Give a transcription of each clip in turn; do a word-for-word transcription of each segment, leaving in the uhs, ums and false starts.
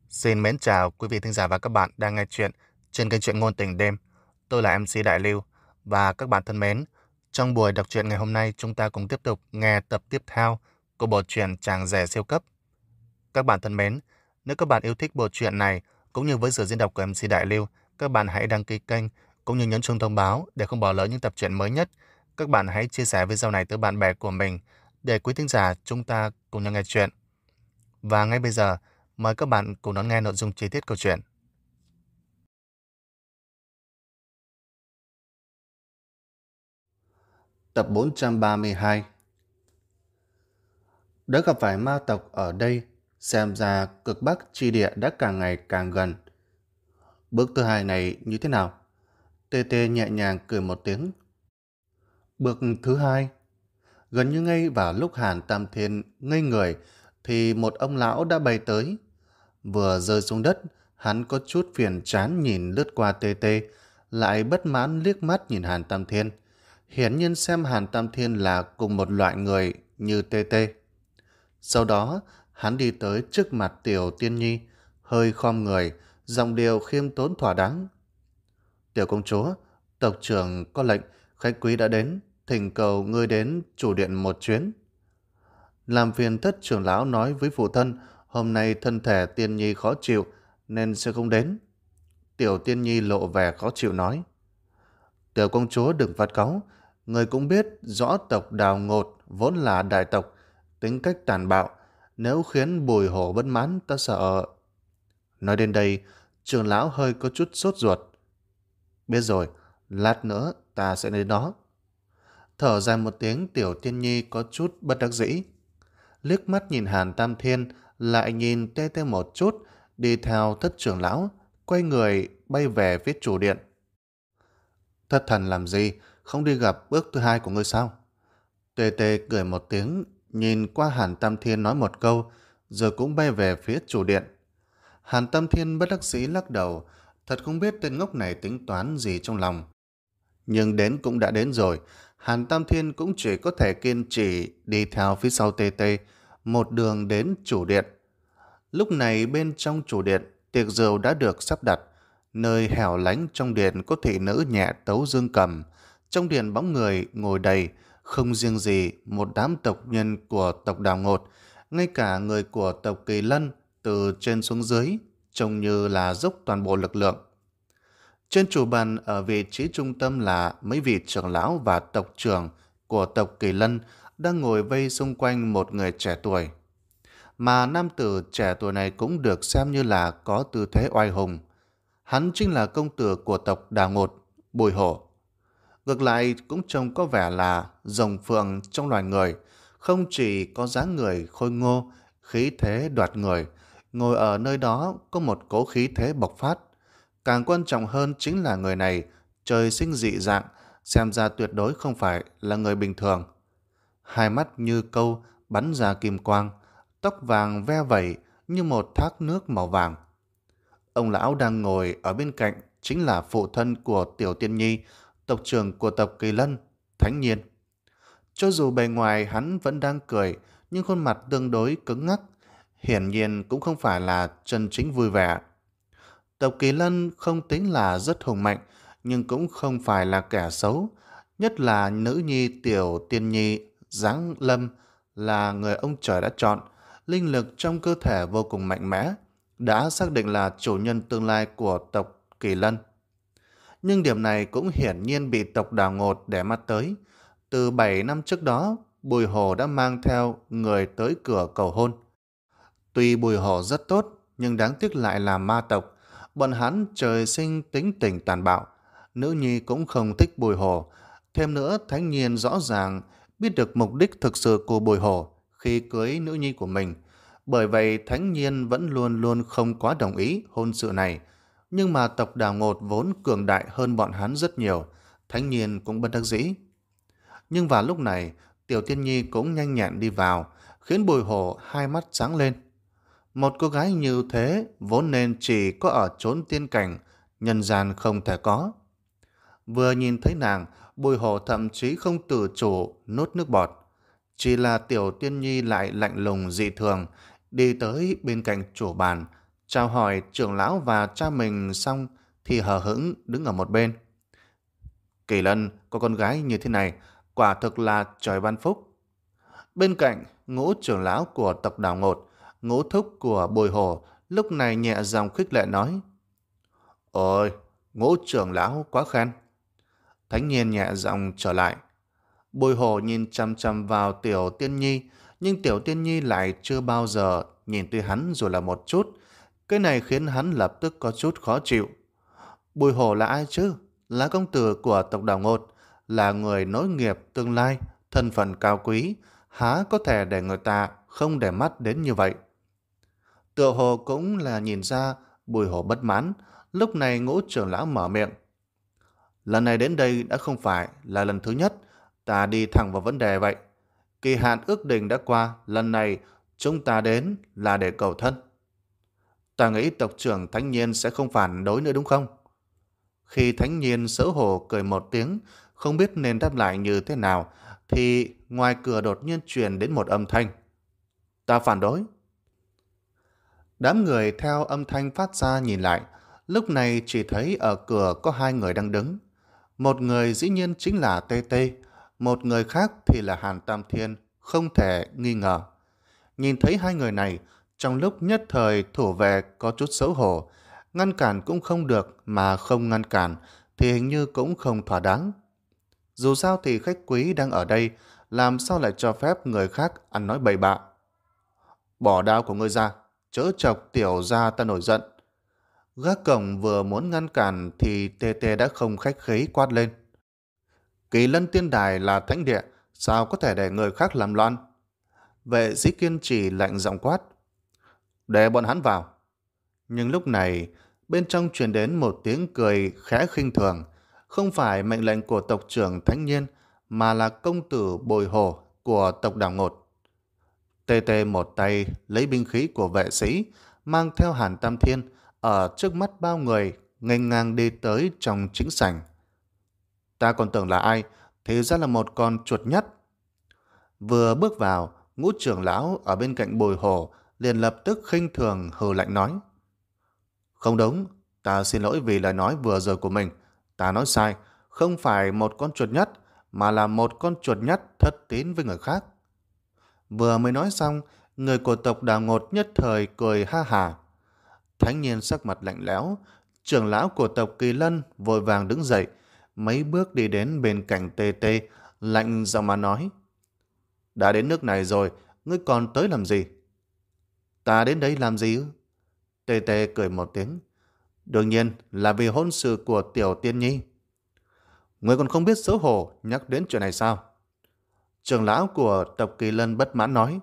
Xin mến chào quý vị thính giả và các bạn đang nghe chuyện trên kênh truyện ngôn tình đêm. Tôi là em xê Đại Lưu và các bạn thân mến, trong buổi đọc truyện ngày hôm nay chúng ta cùng tiếp tục nghe tập tiếp theo của bộ truyện Chàng rể siêu cấp. Các bạn thân mến, nếu các bạn yêu thích bộ truyện này cũng như với sự diễn đọc của em xê Đại Lưu, các bạn hãy đăng ký kênh cũng như nhấn chuông thông báo để không bỏ lỡ những tập truyện mới nhất. Các bạn hãy chia sẻ video này tới bạn bè của mình để quý thính giả chúng ta cùng nhau nghe chuyện. Và ngay bây giờ, mời các bạn cùng đón nghe nội dung chi tiết câu chuyện. Tập bốn trăm ba mươi hai. Đã gặp phải ma tộc ở đây, xem ra cực bắc chi địa đã càng ngày càng gần. Bước thứ hai này như thế nào? Tê Tê nhẹ nhàng cười một tiếng. Bước thứ hai? Gần như ngay vào lúc Hàn Tam Thiên ngây người thì một ông lão đã bay tới. Vừa rơi xuống đất, hắn có chút phiền chán nhìn lướt qua Tê Tê, lại bất mãn liếc mắt nhìn Hàn Tam Thiên. Hiển nhiên xem Hàn Tam Thiên là cùng một loại người như Tê Tê. Sau đó, hắn đi tới trước mặt Tiểu Tiên Nhi, hơi khom người, giọng điệu khiêm tốn thỏa đáng. Tiểu công chúa, tộc trưởng có lệnh, khách quý đã đến, thỉnh cầu ngươi đến chủ điện một chuyến. Làm phiền thất trưởng lão nói với phụ thân, hôm nay thân thể Tiên Nhi khó chịu, nên sẽ không đến. Tiểu Tiên Nhi lộ vẻ khó chịu nói. Tiểu công chúa đừng phát cáu, người cũng biết rõ tộc Đào Ngột vốn là đại tộc, tính cách tàn bạo, nếu khiến Bùi Hổ bất mãn ta sợ. Nói đến đây, trưởng lão hơi có chút sốt ruột. Biết rồi, lát nữa ta sẽ đến đó. Thở dài một tiếng, Tiểu Tiên Nhi có chút bất đắc dĩ. Liếc mắt nhìn Hàn Tam Thiên, lại nhìn Tê Tê một chút, đi theo thất trưởng lão, quay người bay về phía chủ điện. Thất thần làm gì, không đi gặp bước thứ hai của ngươi sao? Tê Tê cười một tiếng, nhìn qua Hàn Tam Thiên nói một câu, rồi cũng bay về phía chủ điện. Hàn Tam Thiên bất đắc dĩ lắc đầu, thật không biết tên ngốc này tính toán gì trong lòng. Nhưng đến cũng đã đến rồi, Hàn Tam Thiên cũng chỉ có thể kiên trì đi theo phía sau Tê Tê, một đường đến chủ điện. Lúc này bên trong chủ điện, tiệc rượu đã được sắp đặt. Nơi hẻo lánh trong điện có thị nữ nhẹ tấu dương cầm. Trong điện bóng người ngồi đầy, không riêng gì một đám tộc nhân của tộc Đào Ngột, ngay cả người của tộc Kỳ Lân từ trên xuống dưới, trông như là dốc toàn bộ lực lượng. Trên chủ bàn ở vị trí trung tâm là mấy vị trưởng lão và tộc trưởng của tộc Kỳ Lân đang ngồi vây xung quanh một người trẻ tuổi. Mà nam tử trẻ tuổi này cũng được xem như là có tư thế oai hùng. Hắn chính là công tử của tộc Đào Ngột, Bùi Hổ. Ngược lại cũng trông có vẻ là rồng phượng trong loài người, không chỉ có dáng người khôi ngô, khí thế đoạt người, ngồi ở nơi đó có một cỗ khí thế bộc phát. Càng quan trọng hơn chính là người này trời sinh dị dạng, xem ra tuyệt đối không phải là người bình thường. Hai mắt như câu bắn ra kim quang, tóc vàng ve vẩy như một thác nước màu vàng. Ông lão đang ngồi ở bên cạnh chính là phụ thân của Tiểu Tiên Nhi, tộc trưởng của tộc Kỳ Lân, Thánh Nhiên. Cho dù bề ngoài hắn vẫn đang cười, nhưng khuôn mặt tương đối cứng ngắc, hiển nhiên cũng không phải là chân chính vui vẻ. Tộc Kỳ Lân không tính là rất hùng mạnh, nhưng cũng không phải là kẻ xấu, nhất là nữ nhi Tiểu Tiên Nhi Giáng Lâm là người ông trời đã chọn, linh lực trong cơ thể vô cùng mạnh mẽ, đã xác định là chủ nhân tương lai của tộc Kỳ Lân. Nhưng điểm này cũng hiển nhiên bị tộc Đào Ngột để mắt tới. Từ bảy năm trước đó, Bùi Hổ đã mang theo người tới cửa cầu hôn. Tuy Bùi Hổ rất tốt, nhưng đáng tiếc lại là ma tộc. Bọn hắn trời sinh tính tình tàn bạo. Nữ nhi cũng không thích Bùi Hổ. Thêm nữa, Thánh Nhiên rõ ràng biết được mục đích thực sự của Bùi Hổ khi cưới nữ nhi của mình. Bởi vậy Thánh Nhiên vẫn luôn luôn không quá đồng ý hôn sự này. Nhưng mà tộc Đào Ngột vốn cường đại hơn bọn hắn rất nhiều, Thánh Nhiên cũng bất đắc dĩ. Nhưng vào lúc này, Tiểu Tiên Nhi cũng nhanh nhẹn đi vào, khiến Bùi Hổ hai mắt sáng lên. Một cô gái như thế vốn nên chỉ có ở chốn tiên cảnh, nhân gian không thể có. Vừa nhìn thấy nàng, Bùi Hổ thậm chí không tự chủ nuốt nước bọt. Chỉ là Tiểu Tiên Nhi lại lạnh lùng dị thường, đi tới bên cạnh chủ bàn, Chào hỏi trưởng lão và cha mình xong thì hờ hững đứng ở một bên. Kỳ Lân có con gái như thế này, quả thực là trời ban phúc. Bên cạnh, Ngũ trưởng lão của tộc Đào Ngột, Ngũ thúc của Bùi Hồ, lúc này nhẹ giọng khích lệ nói: Ôi, Ngũ trưởng lão quá khen. Thánh Nhiên nhẹ giọng trở lại. Bùi Hồ nhìn chăm chăm vào Tiểu Tiên Nhi, nhưng Tiểu Tiên Nhi lại chưa bao giờ nhìn tới hắn dù là một chút. Cái này khiến hắn lập tức có chút khó chịu. Bùi Hồ là ai chứ? Là công tử của tộc Đào Ngột, là người nối nghiệp tương lai, thân phận cao quý, há có thể để người ta không để mắt đến như vậy. Tựa hồ cũng là nhìn ra Bùi Hồ bất mãn, lúc này Ngũ trưởng lão mở miệng. Lần này đến đây đã không phải là lần thứ nhất, ta đi thẳng vào vấn đề vậy. Kỳ hạn ước định đã qua, lần này chúng ta đến là để cầu thân. Ta nghĩ tộc trưởng Thánh Nhiên sẽ không phản đối nữa đúng không? Khi Thánh Nhiên xấu hổ cười một tiếng, không biết nên đáp lại như thế nào, thì ngoài cửa đột nhiên truyền đến một âm thanh. Ta phản đối. Đám người theo âm thanh phát ra nhìn lại, lúc này chỉ thấy ở cửa có hai người đang đứng. Một người dĩ nhiên chính là Tê Tê, một người khác thì là Hàn Tam Thiên, không thể nghi ngờ. Nhìn thấy hai người này, trong lúc nhất thời thủ vệ có chút xấu hổ, ngăn cản cũng không được mà không ngăn cản thì hình như cũng không thỏa đáng. Dù sao thì khách quý đang ở đây, làm sao lại cho phép người khác ăn nói bậy bạ. Bỏ đao của ngươi ra, chớ chọc tiểu ra ta nổi giận. Gác cổng vừa muốn ngăn cản thì Tê Tê đã không khách khí quát lên. Kỳ Lân Tiên Đài là thánh địa, sao có thể để người khác làm loạn? Vệ sĩ kiên trì lạnh giọng quát. Để bọn hắn vào. Nhưng lúc này, bên trong truyền đến một tiếng cười khẽ khinh thường, không phải mệnh lệnh của tộc trưởng Thánh Nhiên, mà là công tử Bồi Hồ của tộc Đào Ngột. Tê Tê một tay lấy binh khí của vệ sĩ, mang theo Hàn Tam Thiên, ở trước mắt bao người, nghênh ngang đi tới trong chính sảnh. Ta còn tưởng là ai, thì ra là một con chuột nhắt. Vừa bước vào, Ngũ trưởng lão ở bên cạnh Bồi Hồ liền lập tức khinh thường hừ lạnh nói. Không đúng, ta xin lỗi vì lời nói vừa rồi của mình. Ta nói sai, không phải một con chuột nhắt, mà là một con chuột nhắt thất tín với người khác. Vừa mới nói xong, người của tộc Đào Ngột nhất thời cười ha hả. Thánh Nhiên sắc mặt lạnh lẽo, trưởng lão của tộc Kỳ Lân vội vàng đứng dậy, mấy bước đi đến bên cạnh Tê Tê, lạnh giọng mà nói. Đã đến nước này rồi, ngươi còn tới làm gì? Ta đến đây làm gì ư? Tê Tê cười một tiếng. Đương nhiên là vì hôn sự của Tiểu Tiên Nhi. Ngươi còn không biết xấu hổ nhắc đến chuyện này sao? Trưởng lão của tộc Kỳ Lân bất mãn nói.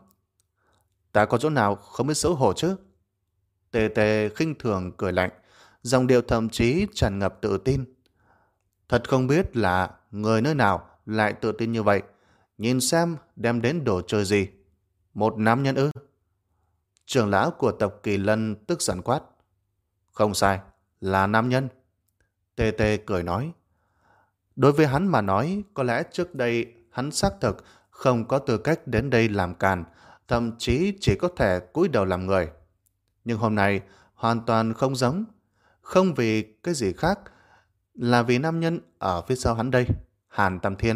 Ta có chỗ nào không biết xấu hổ chứ? Tê Tê khinh thường cười lạnh, dòng điệu thậm chí tràn ngập tự tin. Thật không biết là người nơi nào lại tự tin như vậy. Nhìn xem đem đến đồ chơi gì. Một nam nhân ư? Trưởng lão của tộc Kỳ Lân tức giận quát. Không sai, là nam nhân. Tê Tê cười nói. Đối với hắn mà nói, có lẽ trước đây hắn xác thực không có tư cách đến đây làm càn, thậm chí chỉ có thể cúi đầu làm người. Nhưng hôm nay hoàn toàn không giống. Không vì cái gì khác, là vì nam nhân ở phía sau hắn đây, Hàn Tam Thiên.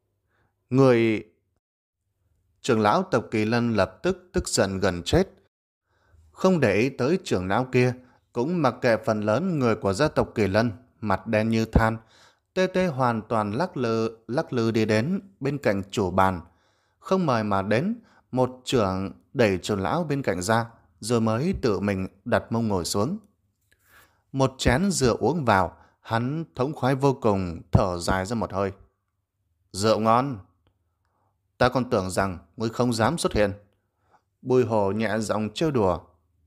Người... Trưởng lão tộc Kỳ Lân lập tức tức giận gần chết. Không để ý tới trưởng lão kia, cũng mặc kệ phần lớn người của gia tộc Kỳ Lân, mặt đen như than. Tê Tê hoàn toàn lắc lư, lắc lư đi đến bên cạnh chủ bàn. Không mời mà đến, một trưởng đẩy trưởng lão bên cạnh ra, rồi mới tự mình đặt mông ngồi xuống. Một chén rượu uống vào, hắn thống khoái vô cùng, thở dài ra một hơi. Rượu ngon. Ta còn tưởng rằng ngươi không dám xuất hiện. Bùi Hồ nhẹ giọng trêu đùa.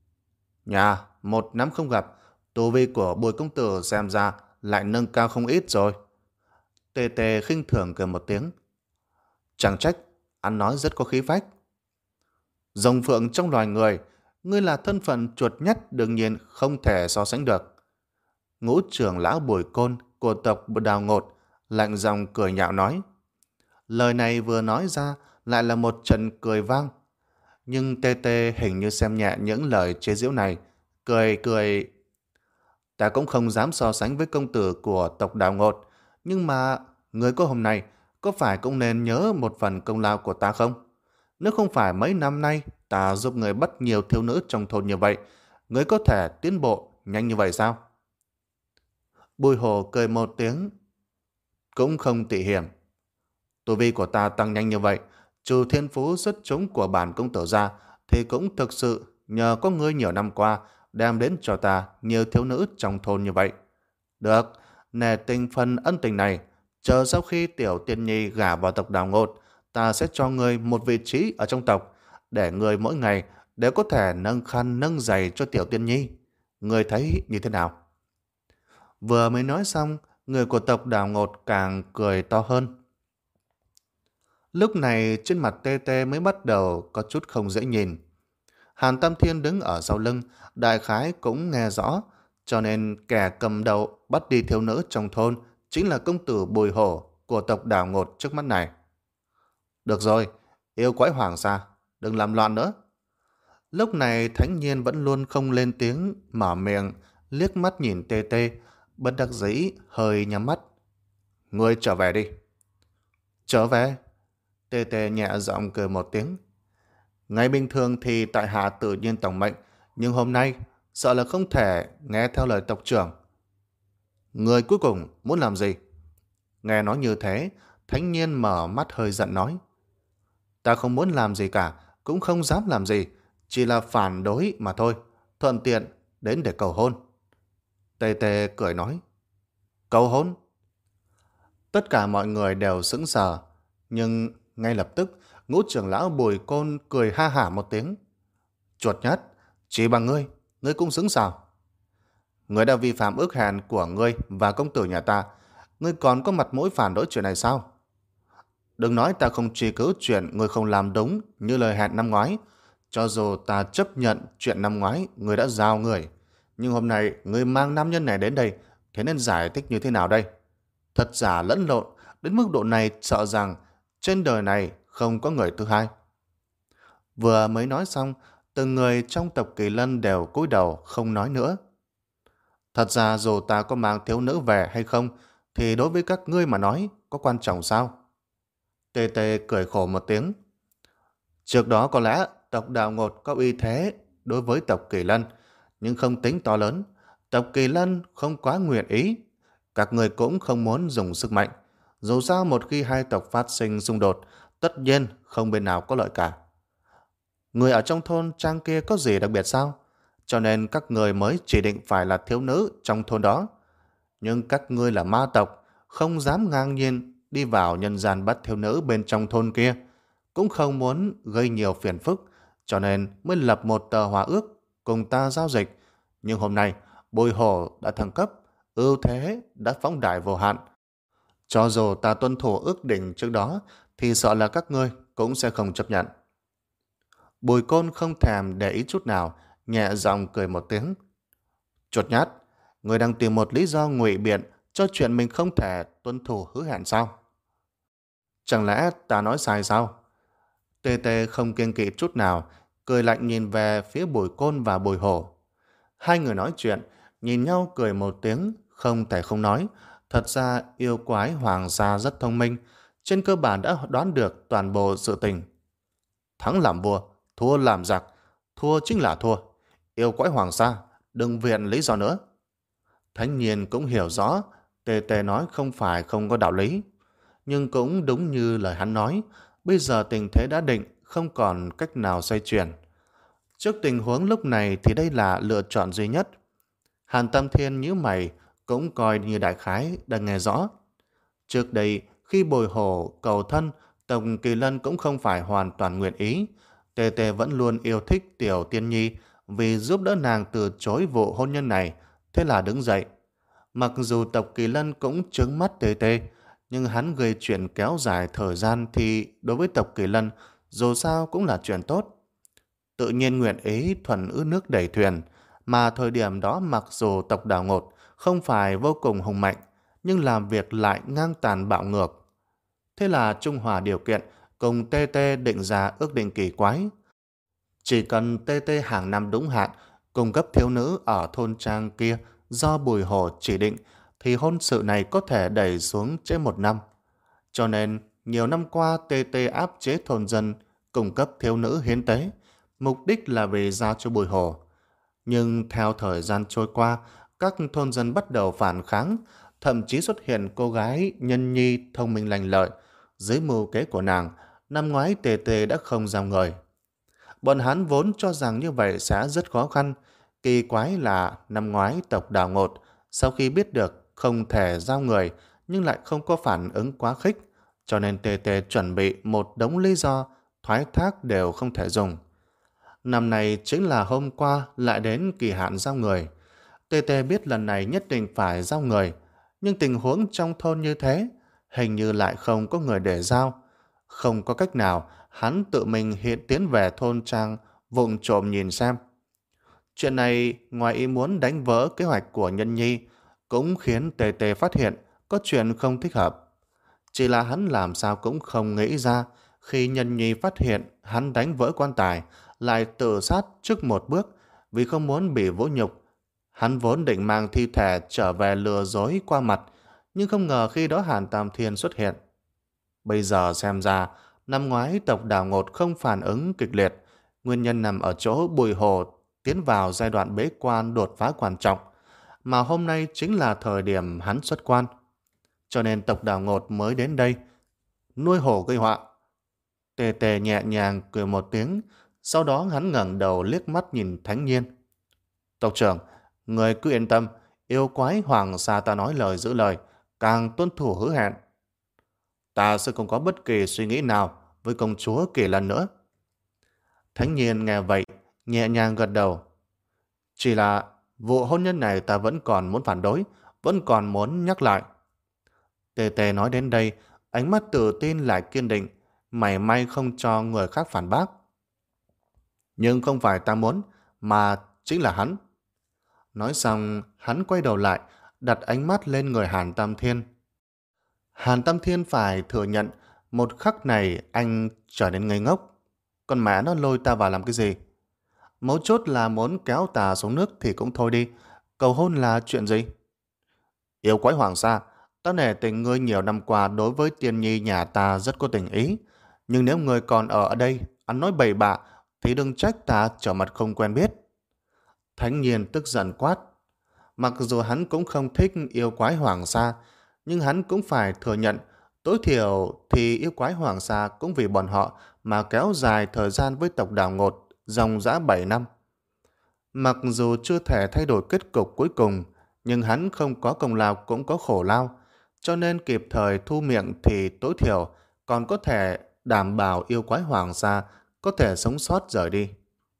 Nhà, một năm không gặp, tu vi của Bùi công tử xem ra lại nâng cao không ít rồi. Tê Tê khinh thường cười một tiếng. Chẳng trách, ăn nói rất có khí phách. Rồng phượng trong loài người, ngươi là thân phận chuột nhất đương nhiên không thể so sánh được. Ngũ trưởng lão Bùi Côn của tộc Đào Ngột lạnh giọng cười nhạo nói. Lời này vừa nói ra lại là một trận cười vang. Nhưng Tê Tê hình như xem nhẹ những lời chế giễu này, Cười cười, ta cũng không dám so sánh với công tử của tộc Đào Ngột, nhưng mà người có hôm nay có phải cũng nên nhớ một phần công lao của ta không? Nếu không phải mấy năm nay ta giúp người bắt nhiều thiếu nữ trong thôn như vậy, người có thể tiến bộ nhanh như vậy sao? Bùi Hổ cười một tiếng, cũng không tị hiểm. Tu vi của ta tăng nhanh như vậy, trừ thiên phú xuất chúng của bản công tử ra, thì cũng thực sự nhờ có ngươi nhiều năm qua đem đến cho ta nhiều thiếu nữ trong thôn như vậy. Được, nể tình phần ân tình này, chờ sau khi tiểu tiên nhi gả vào tộc Đào Ngột, ta sẽ cho ngươi một vị trí ở trong tộc, để ngươi mỗi ngày đều có thể nâng khăn nâng giày cho tiểu tiên nhi. Ngươi thấy như thế nào? Vừa mới nói xong, người của tộc Đào Ngột càng cười to hơn. Lúc này trên mặt Tê Tê mới bắt đầu có chút không dễ nhìn. Hàn Tam Thiên đứng ở sau lưng, đại khái cũng nghe rõ, cho nên kẻ cầm đầu bắt đi thiếu nữ trong thôn chính là công tử Bùi Hổ của tộc Đào Ngột trước mắt này. Được rồi, yêu quái hoàng sa, đừng làm loạn nữa. Lúc này Thánh Nhiên vẫn luôn không lên tiếng, mở miệng, liếc mắt nhìn Tê Tê, bất đắc dĩ hơi nhắm mắt. Ngươi trở về đi. Trở về? Tê Tê nhẹ giọng cười một tiếng. Ngày bình thường thì tại hạ tự nhiên tổng mệnh, nhưng hôm nay sợ là không thể nghe theo lời tộc trưởng. Người cuối cùng muốn làm gì? Nghe nói như thế, Thánh Nhiên mở mắt hơi giận nói. Ta không muốn làm gì cả, cũng không dám làm gì, chỉ là phản đối mà thôi, thuận tiện đến để cầu hôn. Tê Tê cười nói. Cầu hôn? Tất cả mọi người đều sững sờ, nhưng ngay lập tức Ngũ trưởng lão Bùi Côn cười ha hả một tiếng. Chuột nhắt, chỉ bằng ngươi, ngươi cũng xứng sao? Ngươi đã vi phạm ước hẹn của ngươi và công tử nhà ta, ngươi còn có mặt mũi phản đối chuyện này sao? Đừng nói ta không truy cứu chuyện ngươi không làm đúng như lời hẹn năm ngoái. Cho dù ta chấp nhận chuyện năm ngoái ngươi đã giao người, nhưng hôm nay ngươi mang nam nhân này đến đây, thế nên giải thích như thế nào đây? Thật giả lẫn lộn, đến mức độ này sợ rằng trên đời này không có người thứ hai. Vừa mới nói xong, từng người trong tộc Kỳ Lân đều cúi đầu không nói nữa. Thật ra dù ta có mang thiếu nữ về hay không, thì đối với các ngươi mà nói có quan trọng sao? Tê Tê cười khổ một tiếng. Trước đó có lẽ tộc Đào Ngột có uy thế đối với tộc Kỳ Lân, nhưng không tính to lớn. Tộc Kỳ Lân không quá nguyện ý. Các người cũng không muốn dùng sức mạnh. Dù sao một khi hai tộc phát sinh xung đột, tất nhiên không bên nào có lợi cả. Người ở trong thôn trang kia có gì đặc biệt sao? Cho nên các người mới chỉ định phải là thiếu nữ trong thôn đó. Nhưng các ngươi là ma tộc, không dám ngang nhiên đi vào nhân gian bắt thiếu nữ bên trong thôn kia. Cũng không muốn gây nhiều phiền phức, cho nên mới lập một tờ hòa ước cùng ta giao dịch. Nhưng hôm nay, Bùi Hổ đã thăng cấp, ưu thế đã phóng đại vô hạn. Cho dù ta tuân thủ ước định trước đó, thì sợ là các ngươi cũng sẽ không chấp nhận. Bùi Côn không thèm để ý chút nào, nhẹ giọng cười một tiếng. Chuột nhát, người đang tìm một lý do ngụy biện cho chuyện mình không thể tuân thủ hứa hẹn sao? Chẳng lẽ ta nói sai sao? Tê Tê không kiêng kỵ chút nào, cười lạnh nhìn về phía Bùi Côn và Bùi Hổ. Hai người nói chuyện, nhìn nhau cười một tiếng, không thể không nói. Thật ra yêu quái hoàng gia rất thông minh, trên cơ bản đã đoán được toàn bộ sự tình. Thắng làm vua, thua làm giặc, thua chính là thua. Yêu quái hoàng sa, đừng viện lý do nữa. Thánh Nhiên cũng hiểu rõ, Tê Tê nói không phải không có đạo lý. Nhưng cũng đúng như lời hắn nói, bây giờ tình thế đã định, không còn cách nào xoay chuyển. Trước tình huống lúc này thì đây là lựa chọn duy nhất. Hàn Tam Thiên nhíu mày, cũng coi như đại khái đang nghe rõ. Trước đây, khi Bồi Hổ cầu thân, tộc Kỳ Lân cũng không phải hoàn toàn nguyện ý. Tê Tê vẫn luôn yêu thích Tiểu Tiên Nhi vì giúp đỡ nàng từ chối vụ hôn nhân này, thế là đứng dậy. Mặc dù tộc Kỳ Lân cũng trứng mắt Tê Tê, nhưng hắn gây chuyện kéo dài thời gian thì đối với tộc Kỳ Lân dù sao cũng là chuyện tốt. Tự nhiên nguyện ý thuần ướt nước đẩy thuyền, mà thời điểm đó mặc dù tộc Đào Ngột không phải vô cùng hùng mạnh, nhưng làm việc lại ngang tàn bạo ngược. Thế là trung hòa điều kiện, cùng Tê Tê định ra ước định kỳ quái. Chỉ cần Tê Tê hàng năm đúng hạn, Cung cấp thiếu nữ ở thôn trang kia do Bùi Hổ chỉ định thì hôn sự này có thể đẩy xuống trễ một năm. Cho nên, nhiều năm qua tê tê áp chế thôn dân cung cấp thiếu nữ hiến tế, mục đích là vì giao cho Bùi Hổ. Nhưng theo thời gian trôi qua, các thôn dân bắt đầu phản kháng, thậm chí xuất hiện cô gái nhân nhi thông minh lành lợi. Dưới mưu kế của nàng, năm ngoái tê tê đã không giao người. Bọn hắn vốn cho rằng như vậy sẽ rất khó khăn. Kỳ quái là năm ngoái tộc Đào Ngột sau khi biết được không thể giao người nhưng lại không có phản ứng quá khích, cho nên tê tê chuẩn bị một đống lý do thoái thác đều không thể dùng. Năm này chính là hôm qua lại đến kỳ hạn giao người. tê tê biết lần này nhất định phải giao người, nhưng tình huống trong thôn như thế, hình như lại không có người để giao. Không có cách nào, hắn tự mình hiện tiến về thôn trang, vụng trộm nhìn xem. Chuyện này, ngoài ý muốn đánh vỡ kế hoạch của Nhân Nhi, cũng khiến tê tê phát hiện có chuyện không thích hợp. Chỉ là hắn làm sao cũng không nghĩ ra, khi Nhân Nhi phát hiện hắn đánh vỡ quan tài, lại tự sát trước một bước vì không muốn bị vỗ nhục. Hắn vốn định mang thi thể trở về lừa dối qua mặt, nhưng không ngờ khi đó Hàn Tam Thiên xuất hiện. Bây giờ xem ra, năm ngoái tộc Đào Ngột không phản ứng kịch liệt, nguyên nhân nằm ở chỗ Bùi Hồ tiến vào giai đoạn bế quan đột phá quan trọng, mà hôm nay chính là thời điểm hắn xuất quan. Cho nên tộc Đào Ngột mới đến đây, nuôi hổ gây họa. Tề Tề nhẹ nhàng cười một tiếng, sau đó hắn ngẩng đầu liếc mắt nhìn Thánh Nhiên. Tộc trưởng, người cứ yên tâm, yêu quái hoàng sa ta nói lời giữ lời, càng tuân thủ hứa hẹn. Ta sẽ không có bất kỳ suy nghĩ nào với công chúa Kỳ Lân nữa. Thánh Nhiên nghe vậy, nhẹ nhàng gật đầu. Chỉ là vụ hôn nhân này ta vẫn còn muốn phản đối, vẫn còn muốn nhắc lại. Tề Tề nói đến đây, ánh mắt tự tin lại kiên định, mảy may không cho người khác phản bác. Nhưng không phải ta muốn, mà chính là hắn. Nói xong, hắn quay đầu lại, đặt ánh mắt lên người Hàn Tam Thiên. Hàn Tam Thiên phải thừa nhận, một khắc này anh trở nên ngây ngốc. Con mẹ nó lôi ta vào làm cái gì? Mấu chốt là muốn kéo ta xuống nước thì cũng thôi đi. Cầu hôn là chuyện gì? Yêu quái hoàng sa, ta nể tình ngươi nhiều năm qua đối với tiên nhi nhà ta rất có tình ý. Nhưng nếu ngươi còn ở đây, ăn nói bậy bạ, thì đừng trách ta trở mặt không quen biết. Thánh Nhiên tức giận quát. Mặc dù hắn cũng không thích yêu quái hoàng sa, nhưng hắn cũng phải thừa nhận, tối thiểu thì yêu quái hoàng sa cũng vì bọn họ mà kéo dài thời gian với tộc Đào Ngột dòng dã bảy năm. Mặc dù chưa thể thay đổi kết cục cuối cùng, nhưng hắn không có công lao cũng có khổ lao, cho nên kịp thời thu miệng thì tối thiểu còn có thể đảm bảo yêu quái hoàng sa có thể sống sót rời đi.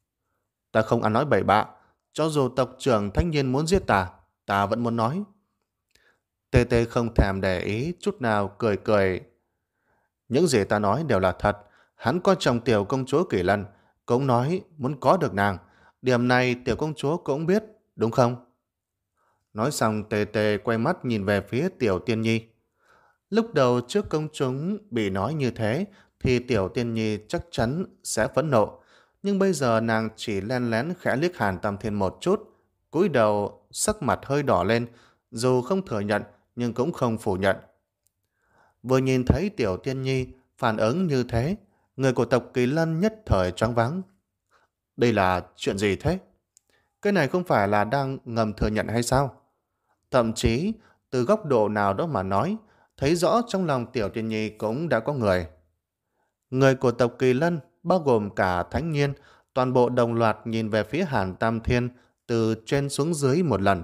Ta không ăn nói bậy bạ, cho dù tộc trưởng Thanh Nhiên muốn giết ta, ta vẫn muốn nói. Tê Tê không thèm để ý chút nào, cười cười. Những gì ta nói đều là thật. Hắn coi trọng tiểu công chúa Kỳ Lân, cũng nói muốn có được nàng. Điểm này tiểu công chúa cũng biết, đúng không? Nói xong Tê Tê quay mắt nhìn về phía tiểu tiên nhi. Lúc đầu trước công chúng bị nói như thế thì tiểu tiên nhi chắc chắn sẽ phẫn nộ. Nhưng bây giờ nàng chỉ len lén khẽ liếc Hàn Tam Thiên một chút, cúi đầu sắc mặt hơi đỏ lên, dù không thừa nhận nhưng cũng không phủ nhận. Vừa nhìn thấy tiểu tiên nhi phản ứng như thế, người của tộc Kỳ Lân nhất thời choáng váng. Đây là chuyện gì thế? Cái này không phải là đang ngầm thừa nhận hay sao? Thậm chí, từ góc độ nào đó mà nói, thấy rõ trong lòng tiểu tiên nhi cũng đã có người. Người của tộc Kỳ Lân, bao gồm cả Thánh Nhiên, toàn bộ đồng loạt nhìn về phía Hàn Tam Thiên từ trên xuống dưới một lần.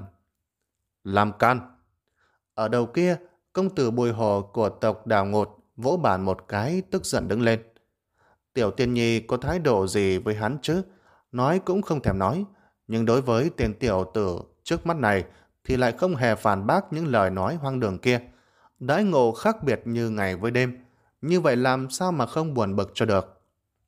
Làm can! Ở đầu kia, công tử Bùi Hồ của tộc Đào Ngột vỗ bàn một cái, tức giận đứng lên. Tiểu tiên nhi có thái độ gì với hắn chứ? Nói cũng không thèm nói, nhưng đối với tên tiểu tử trước mắt này thì lại không hề phản bác những lời nói hoang đường kia. Đãi ngộ khác biệt như ngày với đêm, như vậy làm sao mà không buồn bực cho được.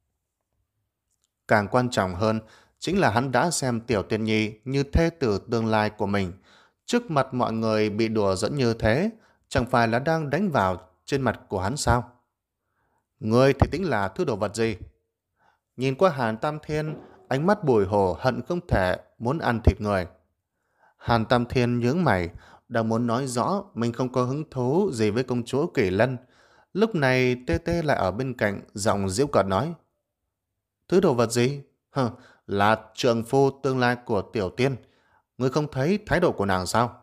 Càng quan trọng hơn chính là hắn đã xem tiểu tiên nhi như thê tử tương lai của mình. Trước mặt mọi người bị đùa dẫn như thế, chẳng phải là đang đánh vào trên mặt của hắn sao? Ngươi thì tính là thứ đồ vật gì? Nhìn qua Hàn Tam Thiên, ánh mắt Bùi Hồ hận không thể muốn ăn thịt người. Hàn Tam Thiên nhướng mày, đang muốn nói rõ mình không có hứng thú gì với công chúa Kỳ Lân. Lúc này Tê Tê lại ở bên cạnh, giọng giễu cợt nói: Thứ đồ vật gì? Hừ, là trượng phu tương lai của Tiểu Tiên. Ngươi không thấy thái độ của nàng sao?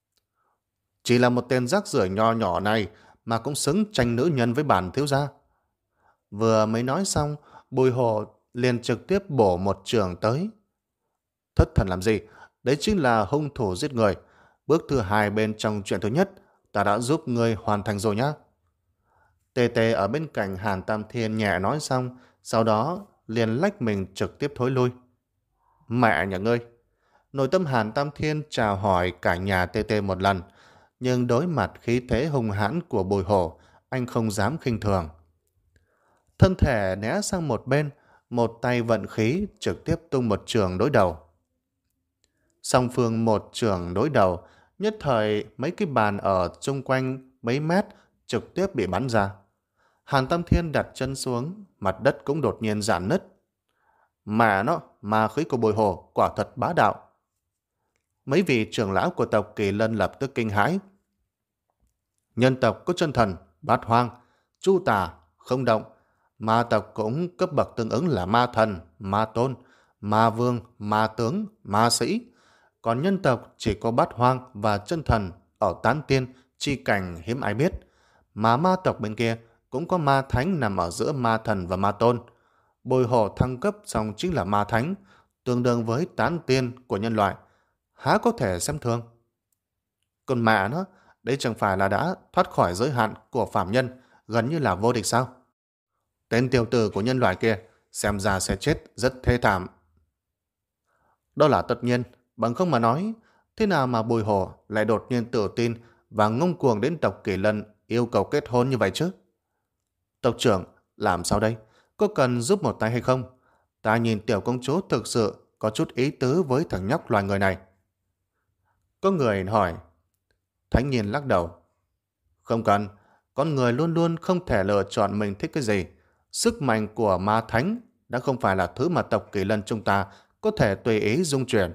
Chỉ là một tên rác rưởi nho nhỏ này mà cũng xứng tranh nữ nhân với bản thiếu gia. Vừa mới nói xong, Bùi Hồ liền trực tiếp bổ một trường tới. Thất thần làm gì? Đấy chính là hung thủ giết người. Bước thứ hai bên trong chuyện thứ nhất, ta đã giúp ngươi hoàn thành rồi nhá. Tê Tê ở bên cạnh Hàn Tam Thiên nhẹ nói xong, sau đó liền lách mình trực tiếp thối lui. Mẹ nhà ngươi! Nội tâm Hàn Tam Thiên chào hỏi cả nhà Tê Tê một lần, nhưng đối mặt khí thế hung hãn của Bùi Hổ, anh không dám khinh thường. Thân thể né sang một bên, một tay vận khí trực tiếp tung một trường đối đầu. Song phương một trường đối đầu, nhất thời mấy cái bàn ở chung quanh mấy mét trực tiếp bị bắn ra. Hàn Tam Thiên đặt chân xuống, mặt đất cũng đột nhiên rạn nứt. Mà nó, ma khí của Bùi Hồ quả thật bá đạo. Mấy vị trưởng lão của tộc Kỳ Lân lập tức kinh hãi. Nhân tộc có chân thần, bát hoang, chu tà, không động. Ma tộc cũng cấp bậc tương ứng là ma thần, ma tôn, ma vương, ma tướng, ma sĩ. Còn nhân tộc chỉ có bát hoang và chân thần ở tán tiên, chi cảnh hiếm ai biết. Mà ma tộc bên kia cũng có ma thánh nằm ở giữa ma thần và ma tôn. Bùi Hổ thăng cấp xong chính là ma thánh, tương đương với tán tiên của nhân loại. Há có thể xem thường? Còn mẹ nó, đây chẳng phải là đã thoát khỏi giới hạn của phạm nhân, gần như là vô địch sao? Tên tiểu tử của nhân loại kia xem ra sẽ chết rất thê thảm. Đó là tất nhiên, bằng không mà nói, thế nào mà Bùi Hổ lại đột nhiên tự tin và ngông cuồng đến tộc Kỳ Lân yêu cầu kết hôn như vậy chứ? Tộc trưởng, làm sao đây? Có cần giúp một tay hay không? Ta nhìn tiểu công chúa thực sự có chút ý tứ với thằng nhóc loài người này. Có người hỏi. Thánh Nhiên lắc đầu. Không cần, con người luôn luôn không thể lựa chọn mình thích cái gì. Sức mạnh của ma thánh đã không phải là thứ mà tộc Kỳ Lân chúng ta có thể tùy ý dung chuyển.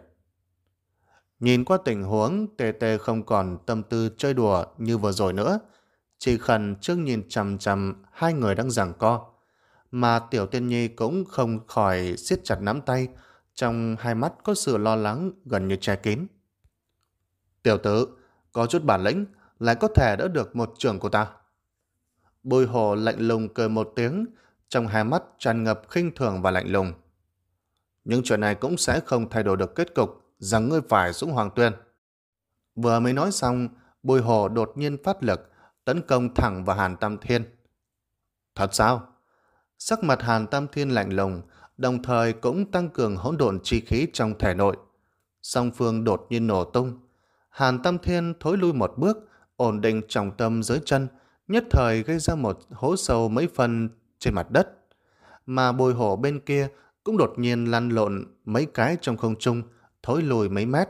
Nhìn qua tình huống, Tê Tê không còn tâm tư chơi đùa như vừa rồi nữa, chỉ khẩn trương nhìn chằm chằm hai người đang giằng co. Mà Tiểu Tiên Nhi cũng không khỏi siết chặt nắm tay, trong hai mắt có sự lo lắng gần như che kín. Tiểu tử, có chút bản lĩnh, lại có thể đỡ được một trường của ta. Bùi Hồ lạnh lùng cười một tiếng, trong hai mắt tràn ngập khinh thường và lạnh lùng. Nhưng chuyện này cũng sẽ không thay đổi được kết cục rằng ngươi phải Dũng Hoàng Tuyên. Vừa mới nói xong, Bùi Hồ đột nhiên phát lực, tấn công thẳng vào Hàn Tam Thiên. Thật sao? Sắc mặt Hàn Tam Thiên lạnh lùng, đồng thời cũng tăng cường hỗn độn chi khí trong thể nội. Song phương đột nhiên nổ tung. Hàn Tam Thiên thối lui một bước, ổn định trọng tâm dưới chân, nhất thời gây ra một hố sâu mấy phân trên mặt đất. Mà Bùi Hổ bên kia cũng đột nhiên lăn lộn mấy cái trong không trung, thối lùi mấy mét.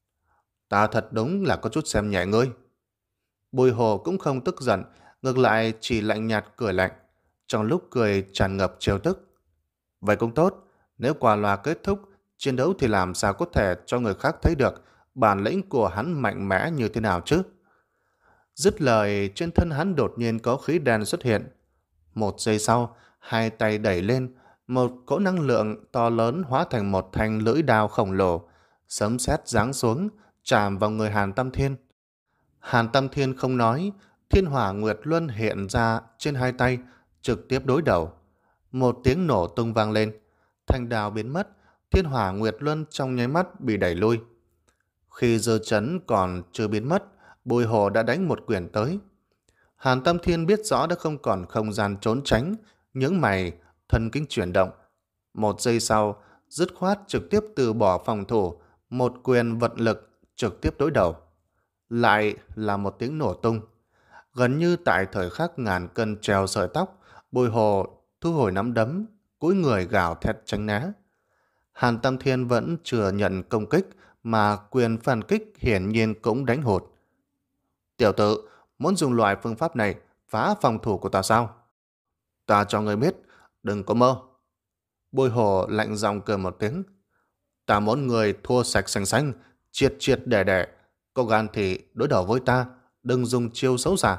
Ta thật đúng là có chút xem nhẹ ngươi. Bùi Hồ cũng không tức giận, ngược lại chỉ lạnh nhạt cười lạnh, trong lúc cười tràn ngập trêu tức. Vậy cũng tốt, nếu quả loa kết thúc, chiến đấu thì làm sao có thể cho người khác thấy được bản lĩnh của hắn mạnh mẽ như thế nào chứ? Dứt lời, trên thân hắn đột nhiên có khí đen xuất hiện. Một giây sau, hai tay đẩy lên, một cỗ năng lượng to lớn hóa thành một thanh lưỡi đao khổng lồ, sấm sét giáng xuống, chạm vào người Hàn Tam Thiên. Hàn Tam Thiên không nói, Thiên Hỏa Nguyệt Luân hiện ra trên hai tay, trực tiếp đối đầu. Một tiếng nổ tung vang lên, thanh đao biến mất, Thiên Hỏa Nguyệt Luân trong nháy mắt bị đẩy lui. Khi dư chấn còn chưa biến mất, Bùi Hồ đã đánh một quyền tới. Hàn Tam Thiên biết rõ đã không còn không gian trốn tránh, những mày thần kinh chuyển động. Một giây sau, dứt khoát trực tiếp từ bỏ phòng thủ, một quyền vận lực trực tiếp đối đầu. Lại là một tiếng nổ tung. Gần như tại thời khắc ngàn cân treo sợi tóc, Bùi Hồ thu hồi nắm đấm, cúi người gào thét tránh né. Hàn Tam Thiên vẫn chưa nhận công kích, mà quyền phản kích hiển nhiên cũng đánh hụt. Tiểu tử, muốn dùng loại phương pháp này phá phòng thủ của ta sao? Ta cho người biết, đừng có mơ. Bồi Hồ lạnh giọng cười một tiếng. Ta muốn người thua sạch sành xanh, triệt triệt để để. Có gan thì đối đầu với ta, đừng dùng chiêu xấu xa.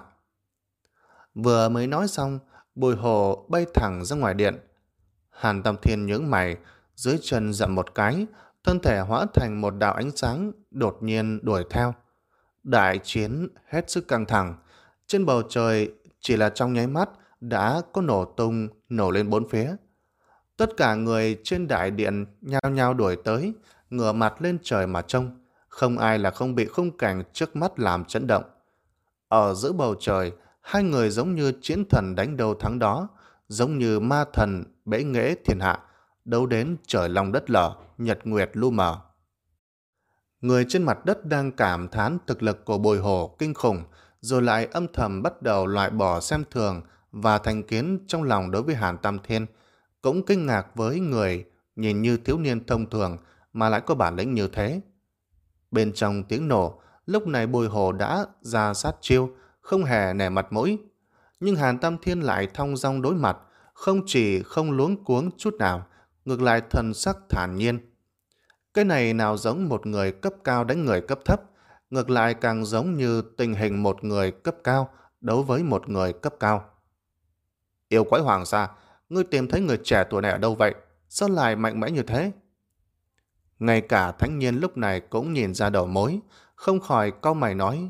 Vừa mới nói xong, Bồi Hồ bay thẳng ra ngoài điện. Hàn Tam Thiên nhướng mày, dưới chân dậm một cái, thân thể hóa thành một đạo ánh sáng, đột nhiên đuổi theo. Đại chiến hết sức căng thẳng, trên bầu trời chỉ là trong nháy mắt đã có nổ tung nổ lên bốn phía. Tất cả người trên đại điện nhao nhao đuổi tới, ngửa mặt lên trời mà trông, không ai là không bị khung cảnh trước mắt làm chấn động. Ở giữa bầu trời, hai người giống như chiến thần đánh đầu thắng đó, giống như ma thần bẽ nghễ thiên hạ, đấu đến trời long đất lở, nhật nguyệt lu mờ. Người trên mặt đất đang cảm thán thực lực của Bồi Hồ kinh khủng, rồi lại âm thầm bắt đầu loại bỏ xem thường và thành kiến trong lòng đối với Hàn Tam Thiên, cũng kinh ngạc với người nhìn như thiếu niên thông thường mà lại có bản lĩnh như thế. Bên trong tiếng nổ, lúc này Bồi Hồ đã ra sát chiêu, không hề nể mặt mũi. Nhưng Hàn Tam Thiên lại thong dong đối mặt, không chỉ không luống cuống chút nào, ngược lại thần sắc thản nhiên. Cái này nào giống một người cấp cao đánh người cấp thấp, ngược lại càng giống như tình hình một người cấp cao đấu với một người cấp cao. Yêu quái hoàng sa, ngươi tìm thấy người trẻ tuổi này ở đâu vậy? Sao lại mạnh mẽ như thế? Ngay cả Thánh Nhiên lúc này cũng nhìn ra đầu mối, không khỏi cau mày nói.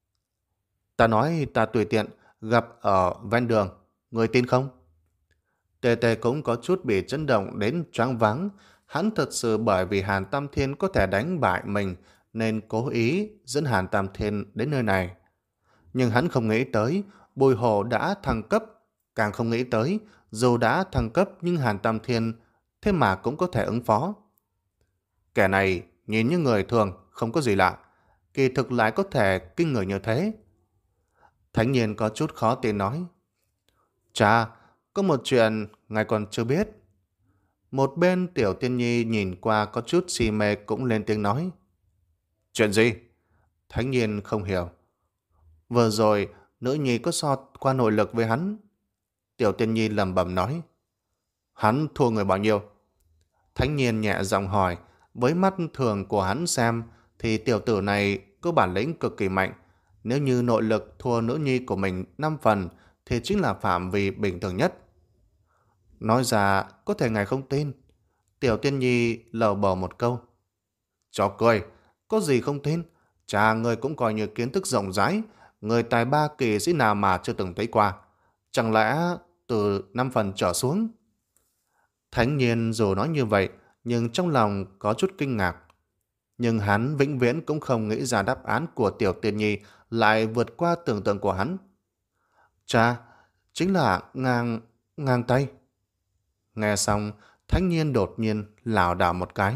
Ta nói ta tùy tiện, gặp ở ven đường, người tin không? Tề Tề cũng có chút bị chấn động đến choáng váng. Hắn thật sự bởi vì Hàn Tam Thiên có thể đánh bại mình nên cố ý dẫn Hàn Tam Thiên đến nơi này. Nhưng hắn không nghĩ tới Bồi Hồ đã thăng cấp, càng không nghĩ tới dù đã thăng cấp nhưng Hàn Tam Thiên thế mà cũng có thể ứng phó. Kẻ này nhìn như người thường không có gì lạ, kỳ thực lại có thể kinh người như thế. Thánh Nhiên có chút khó tin nói. Chà, có một chuyện ngài còn chưa biết. Một bên Tiểu Tiên Nhi nhìn qua có chút si mê cũng lên tiếng nói. Chuyện gì? Thánh Nhiên không hiểu. Vừa rồi, nữ nhi có so qua nội lực với hắn. Tiểu Tiên Nhi lẩm bẩm nói. Hắn thua người bao nhiêu? Thánh Nhiên nhẹ giọng hỏi. Với mắt thường của hắn xem thì tiểu tử này có bản lĩnh cực kỳ mạnh. Nếu như nội lực thua nữ nhi của mình năm phần thì chính là phạm vi bình thường nhất. Nói ra có thể ngài không tin. Tiểu Tiên Nhi lầu bầu một câu. Cho cười, có gì không tin? Cha người cũng coi như kiến thức rộng rãi, người tài ba kỳ sĩ nào mà chưa từng thấy qua. Chẳng lẽ từ năm phần trở xuống? Thánh Nhiên dù nói như vậy, nhưng trong lòng có chút kinh ngạc. Nhưng hắn vĩnh viễn cũng không nghĩ ra đáp án của Tiểu Tiên Nhi lại vượt qua tưởng tượng của hắn. Cha, chính là ngang, ngang tay. Nghe xong, Thánh Nhiên đột nhiên lảo đảo một cái.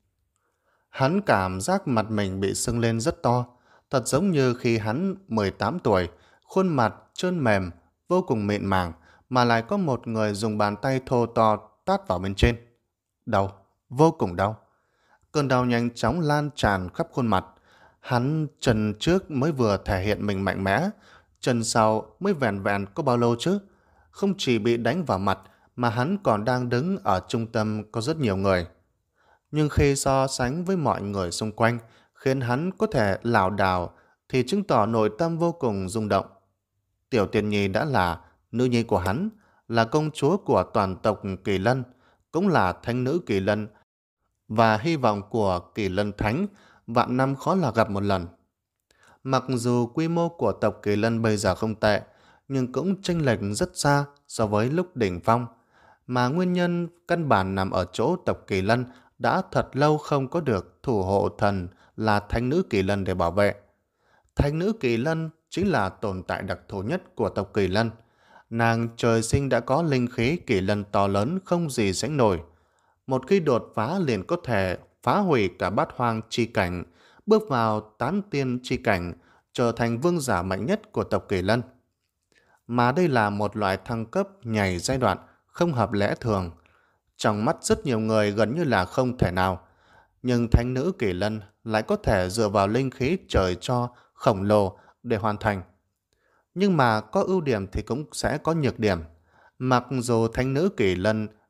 Hắn cảm giác mặt mình bị sưng lên rất to, thật giống như khi hắn mười tám tuổi, khuôn mặt trơn mềm, vô cùng mịn màng, mà lại có một người dùng bàn tay thô to tát vào bên trên. Đau, vô cùng đau. Cơn đau nhanh chóng lan tràn khắp khuôn mặt. Hắn chân trước mới vừa thể hiện mình mạnh mẽ, chân sau mới vẹn vẹn có bao lâu chứ? Không chỉ bị đánh vào mặt, mà hắn còn đang đứng ở trung tâm có rất nhiều người. Nhưng khi so sánh với mọi người xung quanh, khiến hắn có thể lảo đảo thì chứng tỏ nội tâm vô cùng rung động. Tiểu Tiên Nhi đã là nữ nhi của hắn, là công chúa của toàn tộc Kỳ Lân, cũng là thánh nữ Kỳ Lân, và hy vọng của Kỳ Lân Thánh vạn năm khó là gặp một lần. Mặc dù quy mô của tộc Kỳ Lân bây giờ không tệ, nhưng cũng chênh lệch rất xa so với lúc đỉnh phong, mà nguyên nhân căn bản nằm ở chỗ tộc Kỳ Lân đã thật lâu không có được thủ hộ thần là thánh nữ Kỳ Lân để bảo vệ. Thánh nữ Kỳ Lân chính là tồn tại đặc thù nhất của tộc Kỳ Lân. Nàng trời sinh đã có linh khí Kỳ Lân to lớn không gì sánh nổi. Một khi đột phá liền có thể phá hủy cả bát hoang chi cảnh, bước vào tán tiên chi cảnh, trở thành vương giả mạnh nhất của tộc Kỳ Lân. Mà đây là một loại thăng cấp nhảy giai đoạn không hợp lẽ thường. Trong mắt rất nhiều người gần như là không thể nào. Nhưng thánh nữ Kỳ Lân lại có thể dựa vào linh khí trời cho khổng lồ để hoàn thành. Nhưng mà có ưu điểm thì cũng sẽ có nhược điểm. Mặc dù thánh nữ Kỳ Lân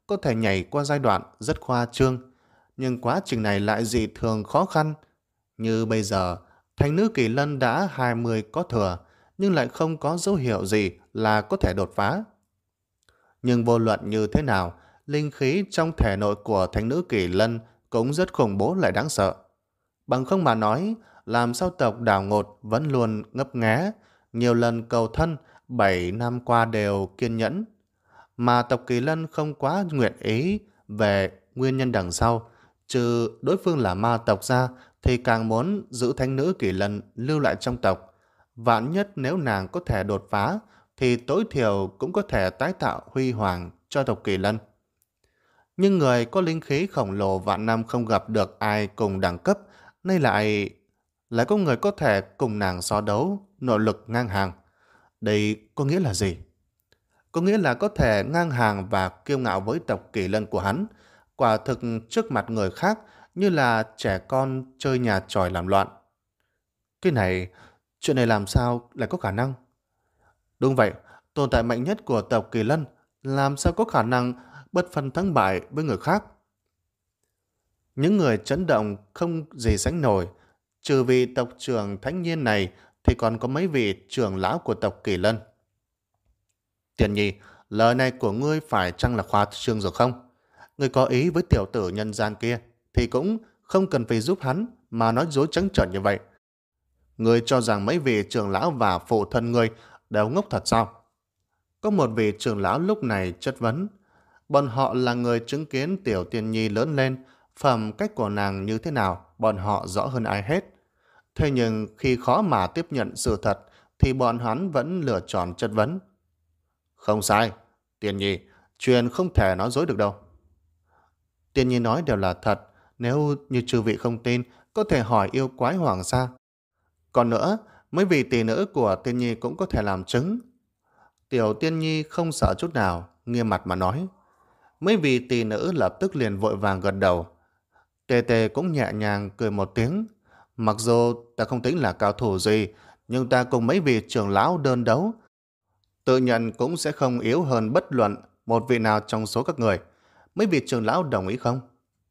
có thể nhảy qua giai đoạn rất khoa trương, nhưng quá trình này lại dị thường khó khăn. Như bây giờ, thánh nữ Kỳ Lân đã hai mươi có thừa, nhưng lại không có dấu hiệu gì là có thể đột phá. Nhưng vô luận như thế nào, linh khí trong thể nội của thánh nữ Kỳ Lân cũng rất khủng bố lại đáng sợ. Bằng không mà nói, làm sao tộc Đào Ngột vẫn luôn ngấp nghé, nhiều lần cầu thân, bảy năm qua đều kiên nhẫn. Mà tộc Kỳ Lân không quá nguyện ý về nguyên nhân đằng sau, trừ đối phương là ma tộc ra, thì càng muốn giữ thánh nữ Kỳ Lân lưu lại trong tộc. Vạn nhất nếu nàng có thể đột phá, thì tối thiểu cũng có thể tái tạo huy hoàng cho tộc Kỳ Lân. Nhưng người có linh khí khổng lồ vạn năm không gặp được ai cùng đẳng cấp, nay lại lại có người có thể cùng nàng so đấu, nội lực ngang hàng. Đây có nghĩa là gì? Có nghĩa là có thể ngang hàng và kiêu ngạo với tộc Kỳ Lân của hắn, quả thực trước mặt người khác như là trẻ con chơi nhà tròi làm loạn. Cái này, chuyện này làm sao lại có khả năng? Đúng vậy, tồn tại mạnh nhất của tộc Kỳ Lân làm sao có khả năng bất phân thắng bại với người khác? Những người chấn động không gì sánh nổi, trừ vị tộc trưởng Thánh Nhiên này thì còn có mấy vị trưởng lão của tộc Kỳ Lân. Tiền Nhi, lời này của ngươi phải chăng là khoa trương rồi không? Ngươi có ý với tiểu tử nhân gian kia thì cũng không cần phải giúp hắn mà nói dối trắng trợn như vậy. Ngươi cho rằng mấy vị trưởng lão và phụ thân ngươi đều ngốc thật sao? Có một vị trưởng lão lúc này chất vấn. Bọn họ là người chứng kiến tiểu Tiên Nhi lớn lên, phẩm cách của nàng như thế nào, bọn họ rõ hơn ai hết. Thế nhưng khi khó mà tiếp nhận sự thật, thì bọn hắn vẫn lựa chọn chất vấn. Không sai, Tiên Nhi, chuyện không thể nói dối được đâu. Tiên Nhi nói đều là thật, nếu như chư vị không tin, có thể hỏi yêu quái Hoàng Sa. Còn nữa, mấy vị tỷ nữ của Tiên Nhi cũng có thể làm chứng. Tiểu Tiên Nhi không sợ chút nào, nghiêm mặt mà nói. Mấy vị tỷ nữ lập tức liền vội vàng gật đầu. Tê Tê cũng nhẹ nhàng cười một tiếng. Mặc dù ta không tính là cao thủ gì, nhưng ta cùng mấy vị trưởng lão đơn đấu, tự nhận cũng sẽ không yếu hơn bất luận một vị nào trong số các người. Mấy vị trưởng lão đồng ý không?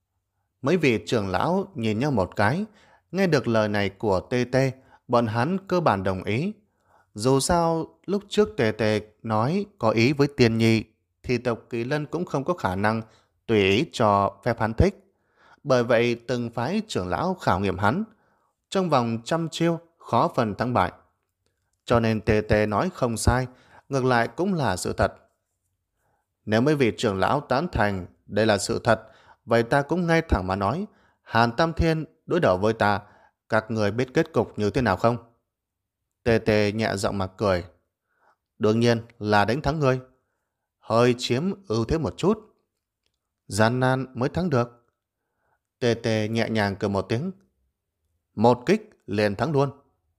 Mấy vị trưởng lão nhìn nhau một cái, nghe được lời này của Tê Tê, bọn hắn cơ bản đồng ý. Dù sao, lúc trước Tê Tê nói có ý với Tiên Nhi, thì tộc Kỳ Lân cũng không có khả năng tùy ý cho phép hắn thích. Bởi vậy, từng phái trưởng lão khảo nghiệm hắn. Trong vòng trăm chiêu, khó phần thắng bại. Cho nên Tê Tê nói không sai, ngược lại cũng là sự thật. Nếu mấy vị trưởng lão tán thành đây là sự thật, vậy ta cũng ngay thẳng mà nói, Hàn Tam Thiên đối đầu với ta, các người biết kết cục như thế nào không? Tê Tê nhẹ giọng mà cười. Đương nhiên là đánh thắng ngươi. Hơi chiếm ưu thế một chút. Gian nan mới thắng được. Tê Tê nhẹ nhàng cười một tiếng. Một kích liền thắng luôn.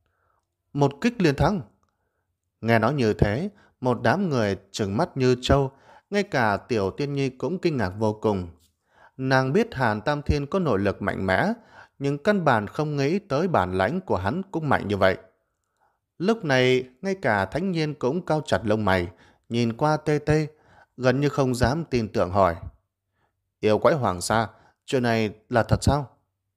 Một kích liền thắng. Nghe nói như thế, một đám người trừng mắt như trâu, ngay cả Tiểu Tiên Nhi cũng kinh ngạc vô cùng. Nàng biết Hàn Tam Thiên có nội lực mạnh mẽ, nhưng căn bản không nghĩ tới bản lãnh của hắn cũng mạnh như vậy. Lúc này, ngay cả Thánh Nhiên cũng cau chặt lông mày, nhìn qua Tê Tê, gần như không dám tin tưởng hỏi. Yêu quái Hoàng Sa, chuyện này là thật sao?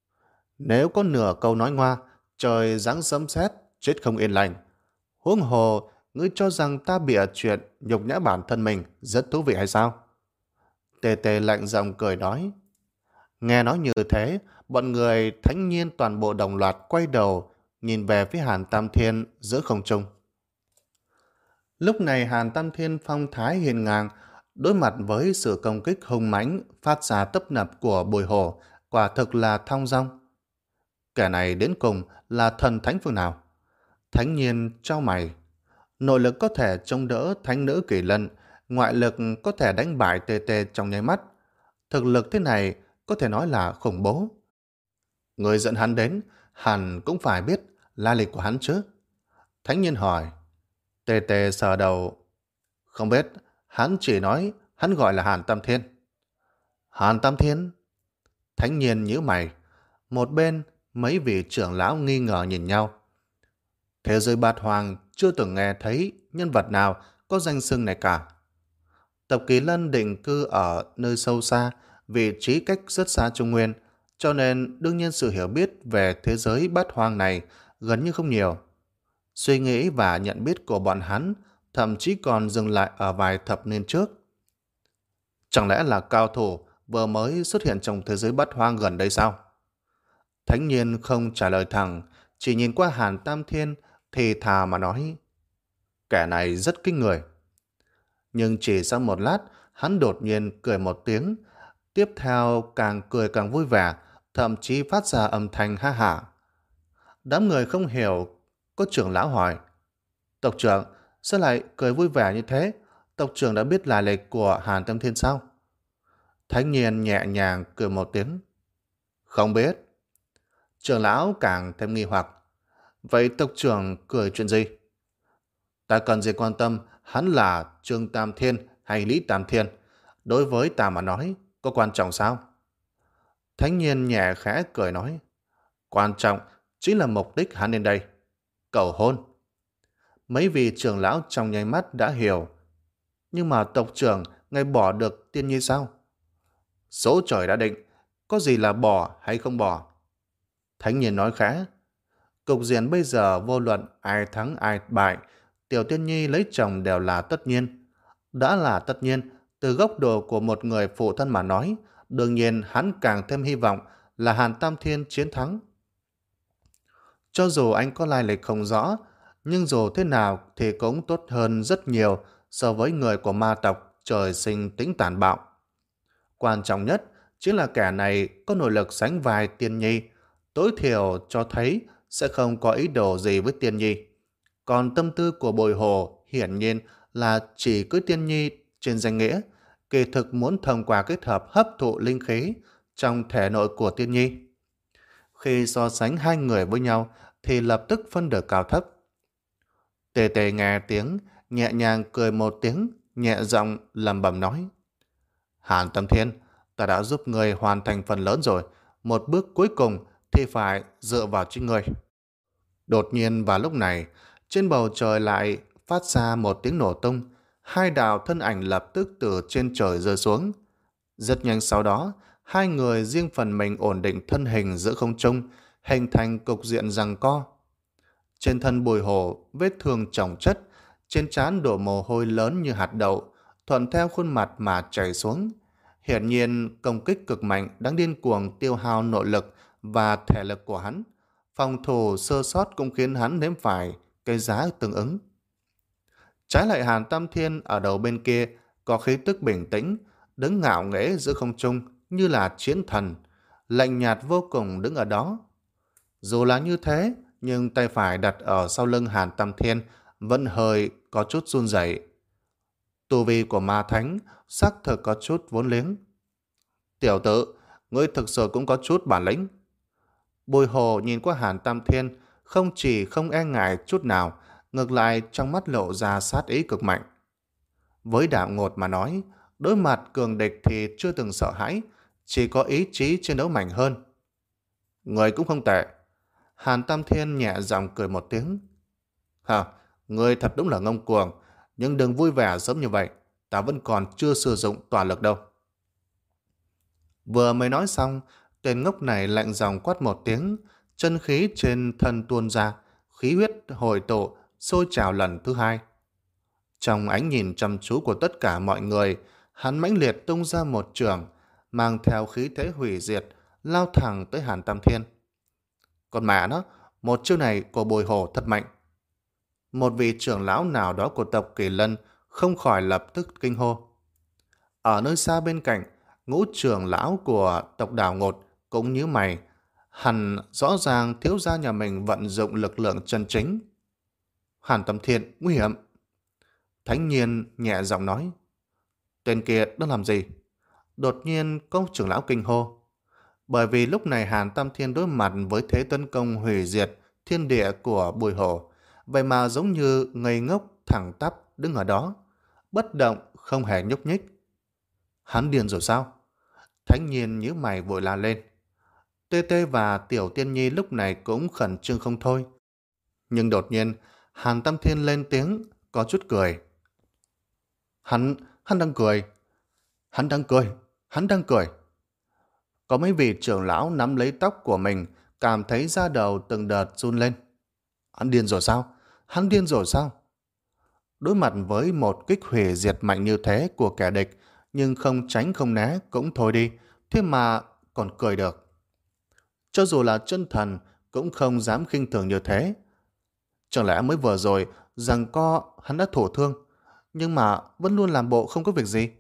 Nếu có nửa câu nói ngoa, trời giáng sấm sét, chết không yên lành. Huống hồ, ngươi cho rằng ta bịa chuyện nhục nhã bản thân mình rất thú vị hay sao? Tê Tê lạnh giọng cười nói. Nghe nói như thế, bọn người Thánh Nhiên toàn bộ đồng loạt quay đầu, nhìn về phía Hàn Tam Thiên giữa không trung. Lúc này Hàn Tam Thiên phong thái hiền ngang, đối mặt với sự công kích hung mãnh phát ra tấp nập của Bùi Hổ, quả thực là thong dong. Kẻ này đến cùng là thần thánh phương nào? Thánh Nhiên trao mày. Nội lực có thể chống đỡ thánh nữ Kỳ Lân, ngoại lực có thể đánh bại Tê Tê trong nháy mắt. Thực lực thế này có thể nói là khủng bố. Người dẫn hắn đến, hẳn cũng phải biết lai lịch của hắn chứ. Thánh Nhiên hỏi. Tê Tê sờ đầu. Không biết, hắn chỉ nói hắn gọi là Hàn Tam Thiên. Hàn Tam Thiên? Thánh Nhiên nhíu mày. Một bên, mấy vị trưởng lão nghi ngờ nhìn nhau. Thế giới bát hoàng chưa từng nghe thấy nhân vật nào có danh xưng này cả. Tộc Kỳ Lân định cư ở nơi sâu xa, vị trí cách rất xa Trung Nguyên, cho nên đương nhiên sự hiểu biết về thế giới bát hoang này gần như không nhiều. Suy nghĩ và nhận biết của bọn hắn thậm chí còn dừng lại ở vài thập niên trước. Chẳng lẽ là cao thủ vừa mới xuất hiện trong thế giới bát hoang gần đây sao? Thánh Nhiên không trả lời thẳng, chỉ nhìn qua Hàn Tam Thiên thì thà mà nói, kẻ này rất kinh người. Nhưng chỉ sau một lát, hắn đột nhiên cười một tiếng, tiếp theo càng cười càng vui vẻ, thậm chí phát ra âm thanh ha hả. Đám người không hiểu, có trưởng lão hỏi, tộc trưởng, sao lại cười vui vẻ như thế? Tộc trưởng đã biết lai lịch của Hàn Tam Thiên sao? Thánh Nhiên nhẹ nhàng cười một tiếng, không biết. Trưởng lão càng thêm nghi hoặc, vậy tộc trưởng cười chuyện gì? Ta cần gì quan tâm hắn là Trương Tam Thiên hay Lý Tam Thiên? Đối với ta mà nói, có quan trọng sao? Thánh Nhiên nhẹ khẽ cười nói, quan trọng chính là mục đích hắn đến đây, cầu hôn. Mấy vị trưởng lão trong nháy mắt đã hiểu, nhưng mà tộc trưởng ngài bỏ được Tiên Nhi sao? Số trời đã định, có gì là bỏ hay không bỏ? Thánh Nhiên nói khẽ, cục diện bây giờ vô luận ai thắng ai bại, Tiểu Tiên Nhi lấy chồng đều là tất nhiên. Đã là tất nhiên, từ góc độ của một người phụ thân mà nói, đương nhiên hắn càng thêm hy vọng là Hàn Tam Thiên chiến thắng. Cho dù anh có lai lịch không rõ, nhưng dù thế nào thì cũng tốt hơn rất nhiều so với người của ma tộc trời sinh tính tàn bạo. Quan trọng nhất chính là kẻ này có nội lực sánh vai Tiên Nhi, tối thiểu cho thấy sẽ không có ý đồ gì với Tiên Nhi. Còn tâm tư của Bồi Hồ hiển nhiên là chỉ cưới Tiên Nhi trên danh nghĩa, kỳ thực muốn thông qua kết hợp hấp thụ linh khí trong thể nội của Tiên Nhi. Khi so sánh hai người với nhau thì lập tức phân được cao thấp. Tề Tề nghe tiếng, nhẹ nhàng cười một tiếng, nhẹ giọng lẩm bẩm nói, Hàn Tam Thiên, ta đã giúp người hoàn thành phần lớn rồi, một bước cuối cùng thì phải dựa vào chính người. Đột nhiên vào lúc này, trên bầu trời lại phát ra một tiếng nổ tung, hai đạo thân ảnh lập tức từ trên trời rơi xuống. Rất nhanh sau đó, hai người riêng phần mình ổn định thân hình giữa không trung, hình thành cục diện giằng co. Trên thân Bùi Hổ, vết thương chồng chất, trên trán đổ mồ hôi lớn như hạt đậu, thuận theo khuôn mặt mà chảy xuống. Hiển nhiên, công kích cực mạnh đang điên cuồng tiêu hao nội lực và thể lực của hắn. Phòng thủ sơ sót cũng khiến hắn nếm phải cái giá tương ứng. Trái lại Hàn Tam Thiên ở đầu bên kia có khí tức bình tĩnh, đứng ngạo nghễ giữa không trung như là chiến thần, lạnh nhạt vô cùng đứng ở đó. Dù là như thế, nhưng tay phải đặt ở sau lưng Hàn Tam Thiên vẫn hơi có chút run rẩy. Tu vi của ma thánh xác thực có chút vốn liếng. Tiểu tử, ngươi thực sự cũng có chút bản lĩnh. Bùi Hồ nhìn qua Hàn Tam Thiên, không chỉ không e ngại chút nào, ngược lại trong mắt lộ ra sát ý cực mạnh. Với Đạo Ngột mà nói, đối mặt cường địch thì chưa từng sợ hãi, chỉ có ý chí chiến đấu mạnh hơn. Người cũng không tệ. Hàn Tam Thiên nhẹ giọng cười một tiếng. Hả, người thật đúng là ngông cuồng, nhưng đừng vui vẻ sớm như vậy, ta vẫn còn chưa sử dụng toàn lực đâu. Vừa mới nói xong, tên ngốc này lạnh giọng quát một tiếng, chân khí trên thân tuôn ra, khí huyết hồi tụ, sôi trào lần thứ hai. Trong ánh nhìn chăm chú của tất cả mọi người, hắn mãnh liệt tung ra một trường, mang theo khí thế hủy diệt, lao thẳng tới Hàn Tam Thiên. Còn mẹ nó, một chiêu này của Bồi Hồ thật mạnh. Một vị trưởng lão nào đó của tộc Kỳ Lân không khỏi lập tức kinh hô. Ở nơi xa bên cạnh, ngũ trưởng lão của tộc Đào Ngột cũng như mày, hẳn rõ ràng thiếu gia nhà mình vận dụng lực lượng chân chính. Hàn Tam Thiên nguy hiểm. Thánh Nhiên nhẹ giọng nói, tên kia đang làm gì? Đột nhiên có trưởng lão kinh hô. Bởi vì lúc này Hàn Tam Thiên đối mặt với thế tấn công hủy diệt thiên địa của Bùi Hổ, vậy mà giống như ngây ngốc thẳng tắp đứng ở đó, bất động không hề nhúc nhích. Hắn điên rồi sao? Thánh Nhiên nhíu mày vội la lên. Tê Tê và Tiểu Tiên Nhi lúc này cũng khẩn trương không thôi. Nhưng đột nhiên Hàn Tam Thiên lên tiếng có chút cười. Hắn, hắn đang cười. Hắn đang cười, hắn đang cười. Có mấy vị trưởng lão nắm lấy tóc của mình, cảm thấy da đầu từng đợt run lên. Hắn điên rồi sao? Hắn điên rồi sao? Đối mặt với một kích hủy diệt mạnh như thế của kẻ địch, nhưng không tránh không né cũng thôi đi, thế mà còn cười được. Cho dù là chân thần cũng không dám khinh thường như thế. Chẳng lẽ mới vừa rồi rằng co hắn đã thổ thương, nhưng mà vẫn luôn làm bộ không có việc gì?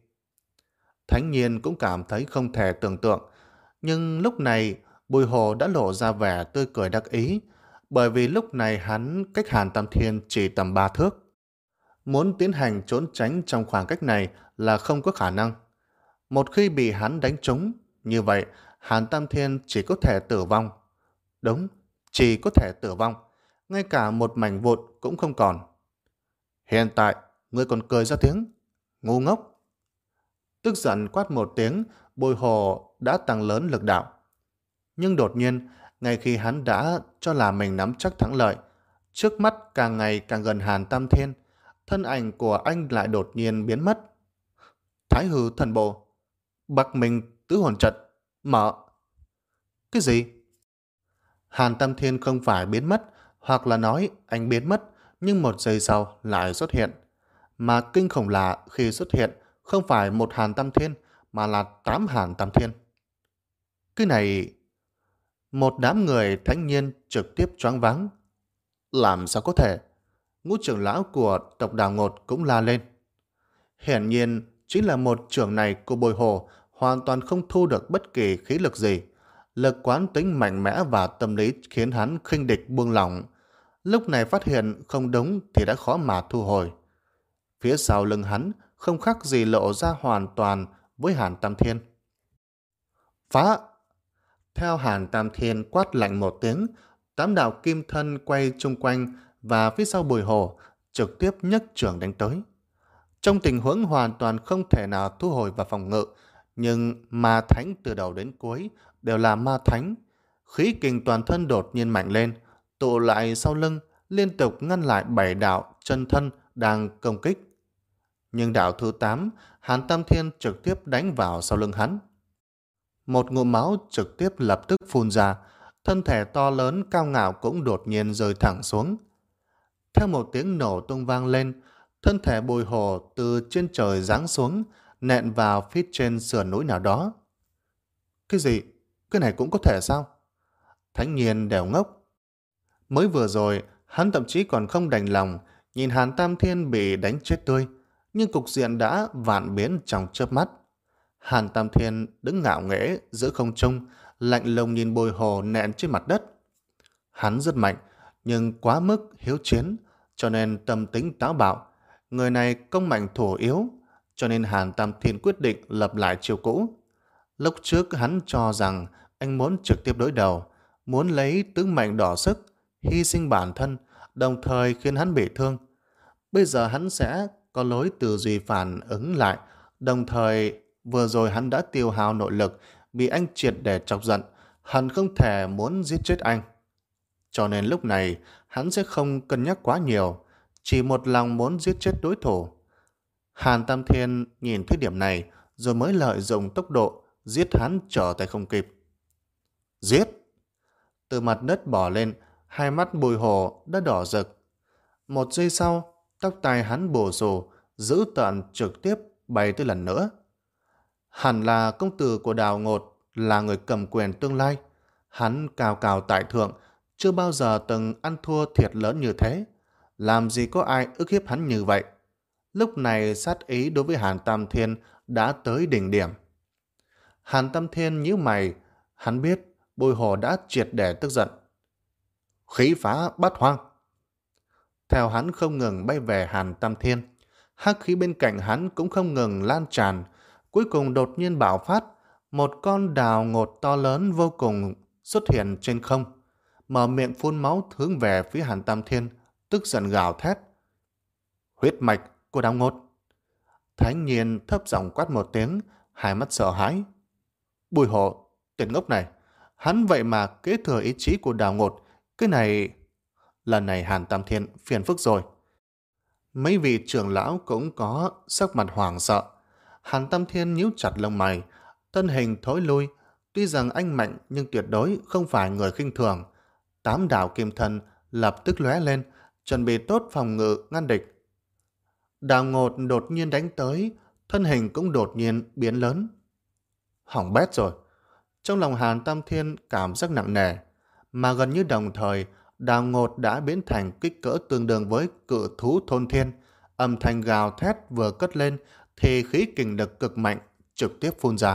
Thánh Nhiên cũng cảm thấy không thể tưởng tượng, nhưng lúc này Bùi Hồ đã lộ ra vẻ tươi cười đắc ý, bởi vì lúc này hắn cách Hàn Tam Thiên chỉ tầm ba thước. Muốn tiến hành trốn tránh trong khoảng cách này là không có khả năng. Một khi bị hắn đánh trúng, như vậy Hàn Tam Thiên chỉ có thể tử vong. Đúng, chỉ có thể tử vong. Ngay cả một mảnh vụn cũng không còn. Hiện tại, ngươi còn cười ra tiếng. Ngu ngốc. Tức giận quát một tiếng, Bùi Hồ đã tăng lớn lực đạo. Nhưng đột nhiên, ngay khi hắn đã cho là mình nắm chắc thắng lợi, trước mắt càng ngày càng gần Hàn Tam Thiên, thân ảnh của anh lại đột nhiên biến mất. Thái hư thần bộ, Bắc Minh tứ hồn trận, mở. Cái gì? Hàn Tam Thiên không phải biến mất, hoặc là nói anh biến mất, nhưng một giây sau lại xuất hiện. Mà kinh khủng là khi xuất hiện, không phải một Hàn Tam Thiên, mà là tám Hàn Tam Thiên. Cái này... Một đám người thánh nhiên trực tiếp choáng váng. Làm sao có thể? Ngũ trưởng lão của tộc Đào Ngột cũng la lên. Hiển nhiên, chính là một trưởng này của Bồi Hồ hoàn toàn không thu được bất kỳ khí lực gì. Lực quán tính mạnh mẽ và tâm lý khiến hắn khinh địch buông lỏng. Lúc này phát hiện không đúng thì đã khó mà thu hồi. Phía sau lưng hắn không khác gì lộ ra hoàn toàn với Hàn Tam Thiên. Phá! Theo Hàn Tam Thiên quát lạnh một tiếng, tám đạo kim thân quay chung quanh và phía sau Bùi Hồ trực tiếp nhấc trưởng đánh tới. Trong tình huống hoàn toàn không thể nào thu hồi và phòng ngự, nhưng ma thánh từ đầu đến cuối đều là ma thánh. Khí kình toàn thân đột nhiên mạnh lên, tụ lại sau lưng, liên tục ngăn lại bảy đạo chân thân đang công kích. Nhưng đạo thứ tám, Hàn Tam Thiên trực tiếp đánh vào sau lưng hắn. Một ngụm máu trực tiếp lập tức phun ra, thân thể to lớn cao ngạo cũng đột nhiên rơi thẳng xuống. Theo một tiếng nổ tung vang lên, thân thể Bùi Hồ từ trên trời giáng xuống, nện vào phía trên sườn núi nào đó. Cái gì? Cái này cũng có thể sao? Thánh Nhiên đều ngốc. Mới vừa rồi, hắn thậm chí còn không đành lòng nhìn Hàn Tam Thiên bị đánh chết tươi, nhưng cục diện đã vạn biến trong chớp mắt. Hàn Tam Thiên đứng ngạo nghễ giữa không trung, lạnh lùng nhìn Bùi Hồ nện trên mặt đất. Hắn rất mạnh, nhưng quá mức hiếu chiến, cho nên tâm tính táo bạo. Người này công mạnh thủ yếu, cho nên Hàn Tam Thiên quyết định lập lại chiêu cũ. Lúc trước hắn cho rằng anh muốn trực tiếp đối đầu, muốn lấy tướng mạnh đỏ sức, hy sinh bản thân, đồng thời khiến hắn bị thương. Bây giờ hắn sẽ có lối tư duy phản ứng lại, đồng thời vừa rồi hắn đã tiêu hao nội lực, bị anh triệt để chọc giận, hắn không thể muốn giết chết anh. Cho nên lúc này hắn sẽ không cân nhắc quá nhiều, chỉ một lòng muốn giết chết đối thủ. Hàn Tam Thiên nhìn thấy điểm này rồi mới lợi dụng tốc độ giết hắn trở tay không kịp. Giết! Từ mặt đất bò lên, hai mắt Bùi Hồ đã đỏ rực. Một giây sau, tóc tai hắn bổ rồ, dữ tợn trực tiếp bay tới lần nữa. Hẳn là công tử của Đào Ngột, là người cầm quyền tương lai. Hắn cao cao tại thượng, chưa bao giờ từng ăn thua thiệt lớn như thế. Làm gì có ai ức hiếp hắn như vậy? Lúc này sát ý đối với Hàn Tam Thiên đã tới đỉnh điểm. Hàn Tam Thiên nhíu mày, hắn biết Bùi Hồ đã triệt để tức giận. Khí phá bát hoang. Theo hắn không ngừng bay về Hàn Tam Thiên, hắc khí bên cạnh hắn cũng không ngừng lan tràn. Cuối cùng đột nhiên bạo phát, một con Đào Ngột to lớn vô cùng xuất hiện trên không, mở miệng phun máu hướng về phía Hàn Tam Thiên, tức giận gào thét. Huyết mạch của Đào Ngột. Thánh Nhiên thấp giọng quát một tiếng, hai mắt sợ hãi. Bùi Hộ, tên ngốc này, hắn vậy mà kế thừa ý chí của Đào Ngột, cái này... Lần này Hàn Tam Thiên phiền phức rồi. Mấy vị trưởng lão cũng có sắc mặt hoảng sợ. Hàn Tam Thiên nhíu chặt lông mày, thân hình thối lui. Tuy rằng anh mạnh nhưng tuyệt đối không phải người khinh thường. Tám đạo kim thân lập tức lóe lên, chuẩn bị tốt phòng ngự ngăn địch. Đào Ngột đột nhiên đánh tới, thân hình cũng đột nhiên biến lớn. Hỏng bét rồi. Trong lòng Hàn Tam Thiên cảm giác nặng nề, mà gần như đồng thời, Đào Ngột đã biến thành kích cỡ tương đương với cự thú thôn thiên. Âm thanh gào thét vừa cất lên thì khí kình lực cực mạnh trực tiếp phun ra.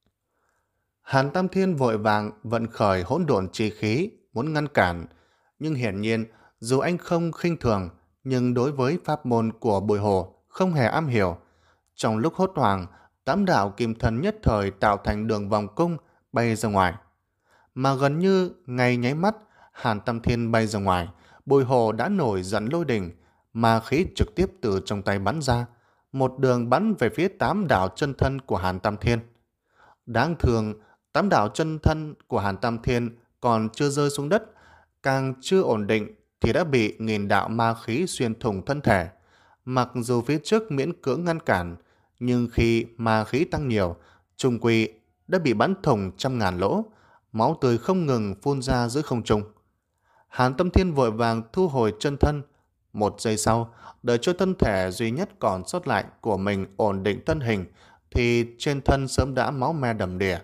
Hàn Tam Thiên vội vàng vận khởi hỗn độn chi khí muốn ngăn cản, nhưng hiển nhiên dù anh không khinh thường, nhưng đối với pháp môn của Bùi Hồ không hề am hiểu. Trong lúc hốt hoảng, tám đạo kim thần nhất thời tạo thành đường vòng cung bay ra ngoài. Mà gần như ngay nháy mắt, Hàn Tam Thiên bay ra ngoài, Bùi Hồ đã nổi giận lôi đình, ma khí trực tiếp từ trong tay bắn ra, một đường bắn về phía tám đạo chân thân của Hàn Tam Thiên. Đáng thương, tám đạo chân thân của Hàn Tam Thiên còn chưa rơi xuống đất, càng chưa ổn định thì đã bị nghìn đạo ma khí xuyên thủng thân thể. Mặc dù phía trước miễn cưỡng ngăn cản, nhưng khi ma khí tăng nhiều, trung quy đã bị bắn thủng trăm ngàn lỗ, máu tươi không ngừng phun ra giữa không trung. Hàn Tâm Thiên vội vàng thu hồi chân thân. Một giây sau, đợi cho thân thể duy nhất còn sót lại của mình ổn định thân hình, thì trên thân sớm đã máu me đầm đìa.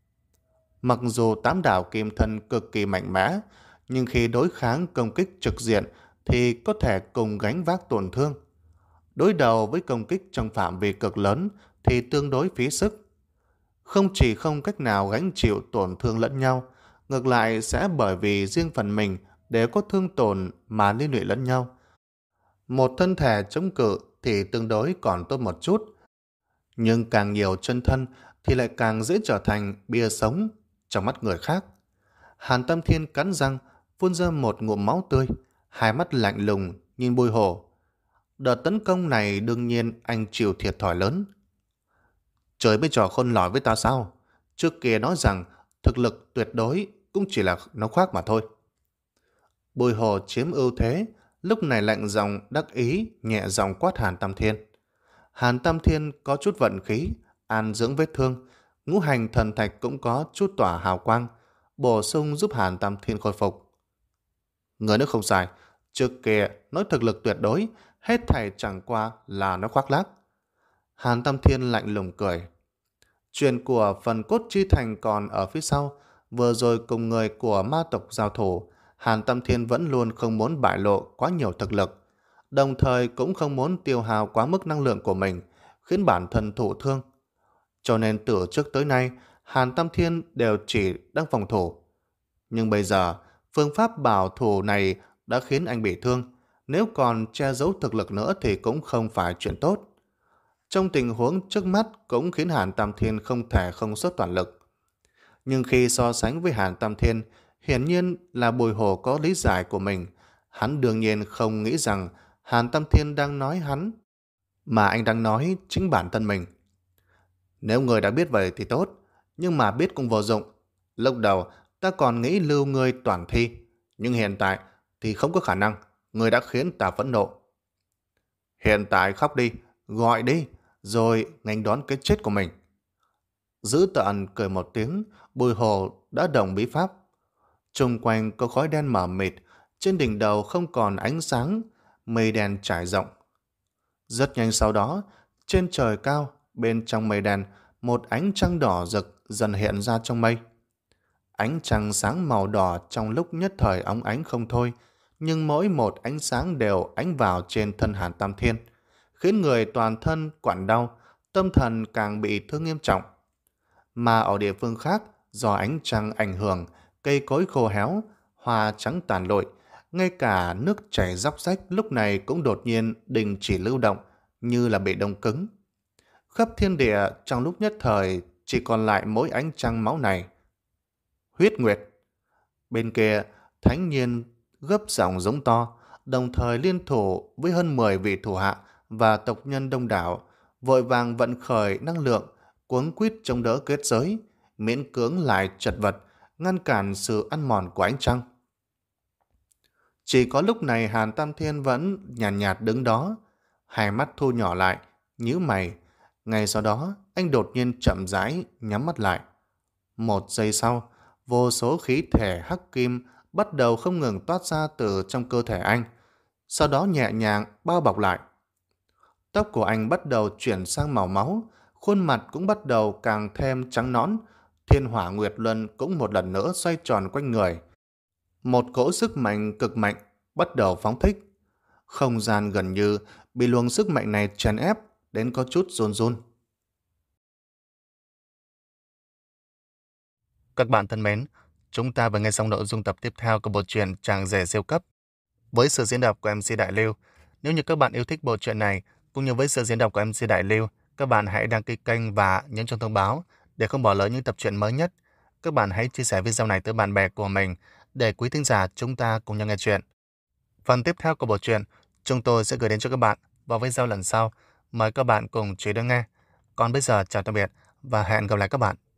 Mặc dù tám đạo kim thân cực kỳ mạnh mẽ, nhưng khi đối kháng công kích trực diện thì có thể cùng gánh vác tổn thương. Đối đầu với công kích trong phạm vi cực lớn thì tương đối phí sức. Không chỉ không cách nào gánh chịu tổn thương lẫn nhau, ngược lại sẽ bởi vì riêng phần mình đều có thương tổn mà liên lụy lẫn nhau. Một thân thể chống cự thì tương đối còn tốt một chút, nhưng càng nhiều chân thân thì lại càng dễ trở thành bia sống trong mắt người khác. Hàn Tâm Thiên cắn răng, phun ra một ngụm máu tươi, hai mắt lạnh lùng nhìn Bùi Hồ. Đợt tấn công này đương nhiên anh chịu thiệt thòi lớn. Trời mới trò khôn lỏi với ta sao? Trước kia nói rằng thực lực tuyệt đối cũng chỉ là nó khoác mà thôi. Bùi Hồ chiếm ưu thế, lúc này lạnh giọng đắc ý, nhẹ giọng quát Hàn Tam Thiên. Hàn Tam Thiên có chút vận khí, an dưỡng vết thương, ngũ hành thần thạch cũng có chút tỏa hào quang, bổ sung giúp Hàn Tam Thiên khôi phục. Người nước không sai, trước kia nói thực lực tuyệt đối, hết thảy chẳng qua là nó khoác lác. Hàn Tam Thiên lạnh lùng cười. Chuyện của phần cốt chi thành còn ở phía sau, vừa rồi cùng người của ma tộc giao thủ, Hàn Tam Thiên vẫn luôn không muốn bại lộ quá nhiều thực lực, đồng thời cũng không muốn tiêu hao quá mức năng lượng của mình, khiến bản thân thụ thương. Cho nên từ trước tới nay, Hàn Tam Thiên đều chỉ đang phòng thủ. Nhưng bây giờ, phương pháp bảo thủ này đã khiến anh bị thương, nếu còn che giấu thực lực nữa thì cũng không phải chuyện tốt. Trong tình huống trước mắt cũng khiến Hàn Tam Thiên không thể không xuất toàn lực. Nhưng khi so sánh với Hàn Tam Thiên, hiển nhiên là Bùi Hồ có lý giải của mình. Hắn đương nhiên không nghĩ rằng Hàn Tam Thiên đang nói hắn, mà anh đang nói chính bản thân mình. Nếu người đã biết vậy thì tốt, nhưng mà biết cũng vô dụng. Lúc đầu ta còn nghĩ lưu người toàn thi, nhưng hiện tại thì không có khả năng. Người đã khiến ta phẫn nộ. Hiện tại khóc đi, gọi đi, rồi nghênh đón cái chết của mình. Giữ tợn cười một tiếng, Bùi Hồ đã đồng bí pháp. Xung quanh có khói đen mờ mịt, trên đỉnh đầu không còn ánh sáng, mây đen trải rộng. Rất nhanh sau đó, trên trời cao, bên trong mây đen, một ánh trăng đỏ rực dần hiện ra trong mây. Ánh trăng sáng màu đỏ trong lúc nhất thời óng ánh không thôi, nhưng mỗi một ánh sáng đều ánh vào trên thân Hàn Tam Thiên, khiến người toàn thân quặn đau, tâm thần càng bị thương nghiêm trọng. Mà ở địa phương khác, do ánh trăng ảnh hưởng, cây cối khô héo, hoa trắng tàn lụi, ngay cả nước chảy róc rách lúc này cũng đột nhiên đình chỉ lưu động, như là bị đông cứng. Khắp thiên địa trong lúc nhất thời chỉ còn lại mỗi ánh trăng máu này. Huyết Nguyệt. Bên kia, Thánh Nhiên gấp giọng giống to, đồng thời liên thủ với hơn mười vị thủ hạ và tộc nhân đông đảo, vội vàng vận khởi năng lượng, cuống quýt chống đỡ kết giới, miễn cưỡng lại chật vật, ngăn cản sự ăn mòn của ánh trăng. Chỉ có lúc này Hàn Tam Thiên vẫn nhàn nhạt, nhạt đứng đó, hai mắt thu nhỏ lại, nhíu mày. Ngay sau đó, anh đột nhiên chậm rãi nhắm mắt lại. Một giây sau, vô số khí thể hắc kim bắt đầu không ngừng toát ra từ trong cơ thể anh, sau đó nhẹ nhàng bao bọc lại. Tóc của anh bắt đầu chuyển sang màu máu, khuôn mặt cũng bắt đầu càng thêm trắng nõn, thiên hỏa nguyệt luân cũng một lần nữa xoay tròn quanh người. Một cỗ sức mạnh cực mạnh bắt đầu phóng thích. Không gian gần như bị luồng sức mạnh này chèn ép đến có chút run run. Các bạn thân mến, chúng ta vừa nghe xong nội dung tập tiếp theo của bộ truyện Chàng rể siêu cấp với sự diễn đọc của em xê Đại Lưu. Nếu như các bạn yêu thích bộ truyện này cũng như với sự diễn đọc của em xê Đại Lưu, các bạn hãy đăng ký kênh và nhấn chuông thông báo để không bỏ lỡ những tập truyện mới nhất. Các bạn hãy chia sẻ video này tới bạn bè của mình để quý thính giả chúng ta cùng nhau nghe chuyện. Phần tiếp theo của bộ truyện chúng tôi sẽ gửi đến cho các bạn vào video lần sau. Mời các bạn cùng chú ý đón nghe. Còn bây giờ chào tạm biệt và hẹn gặp lại các bạn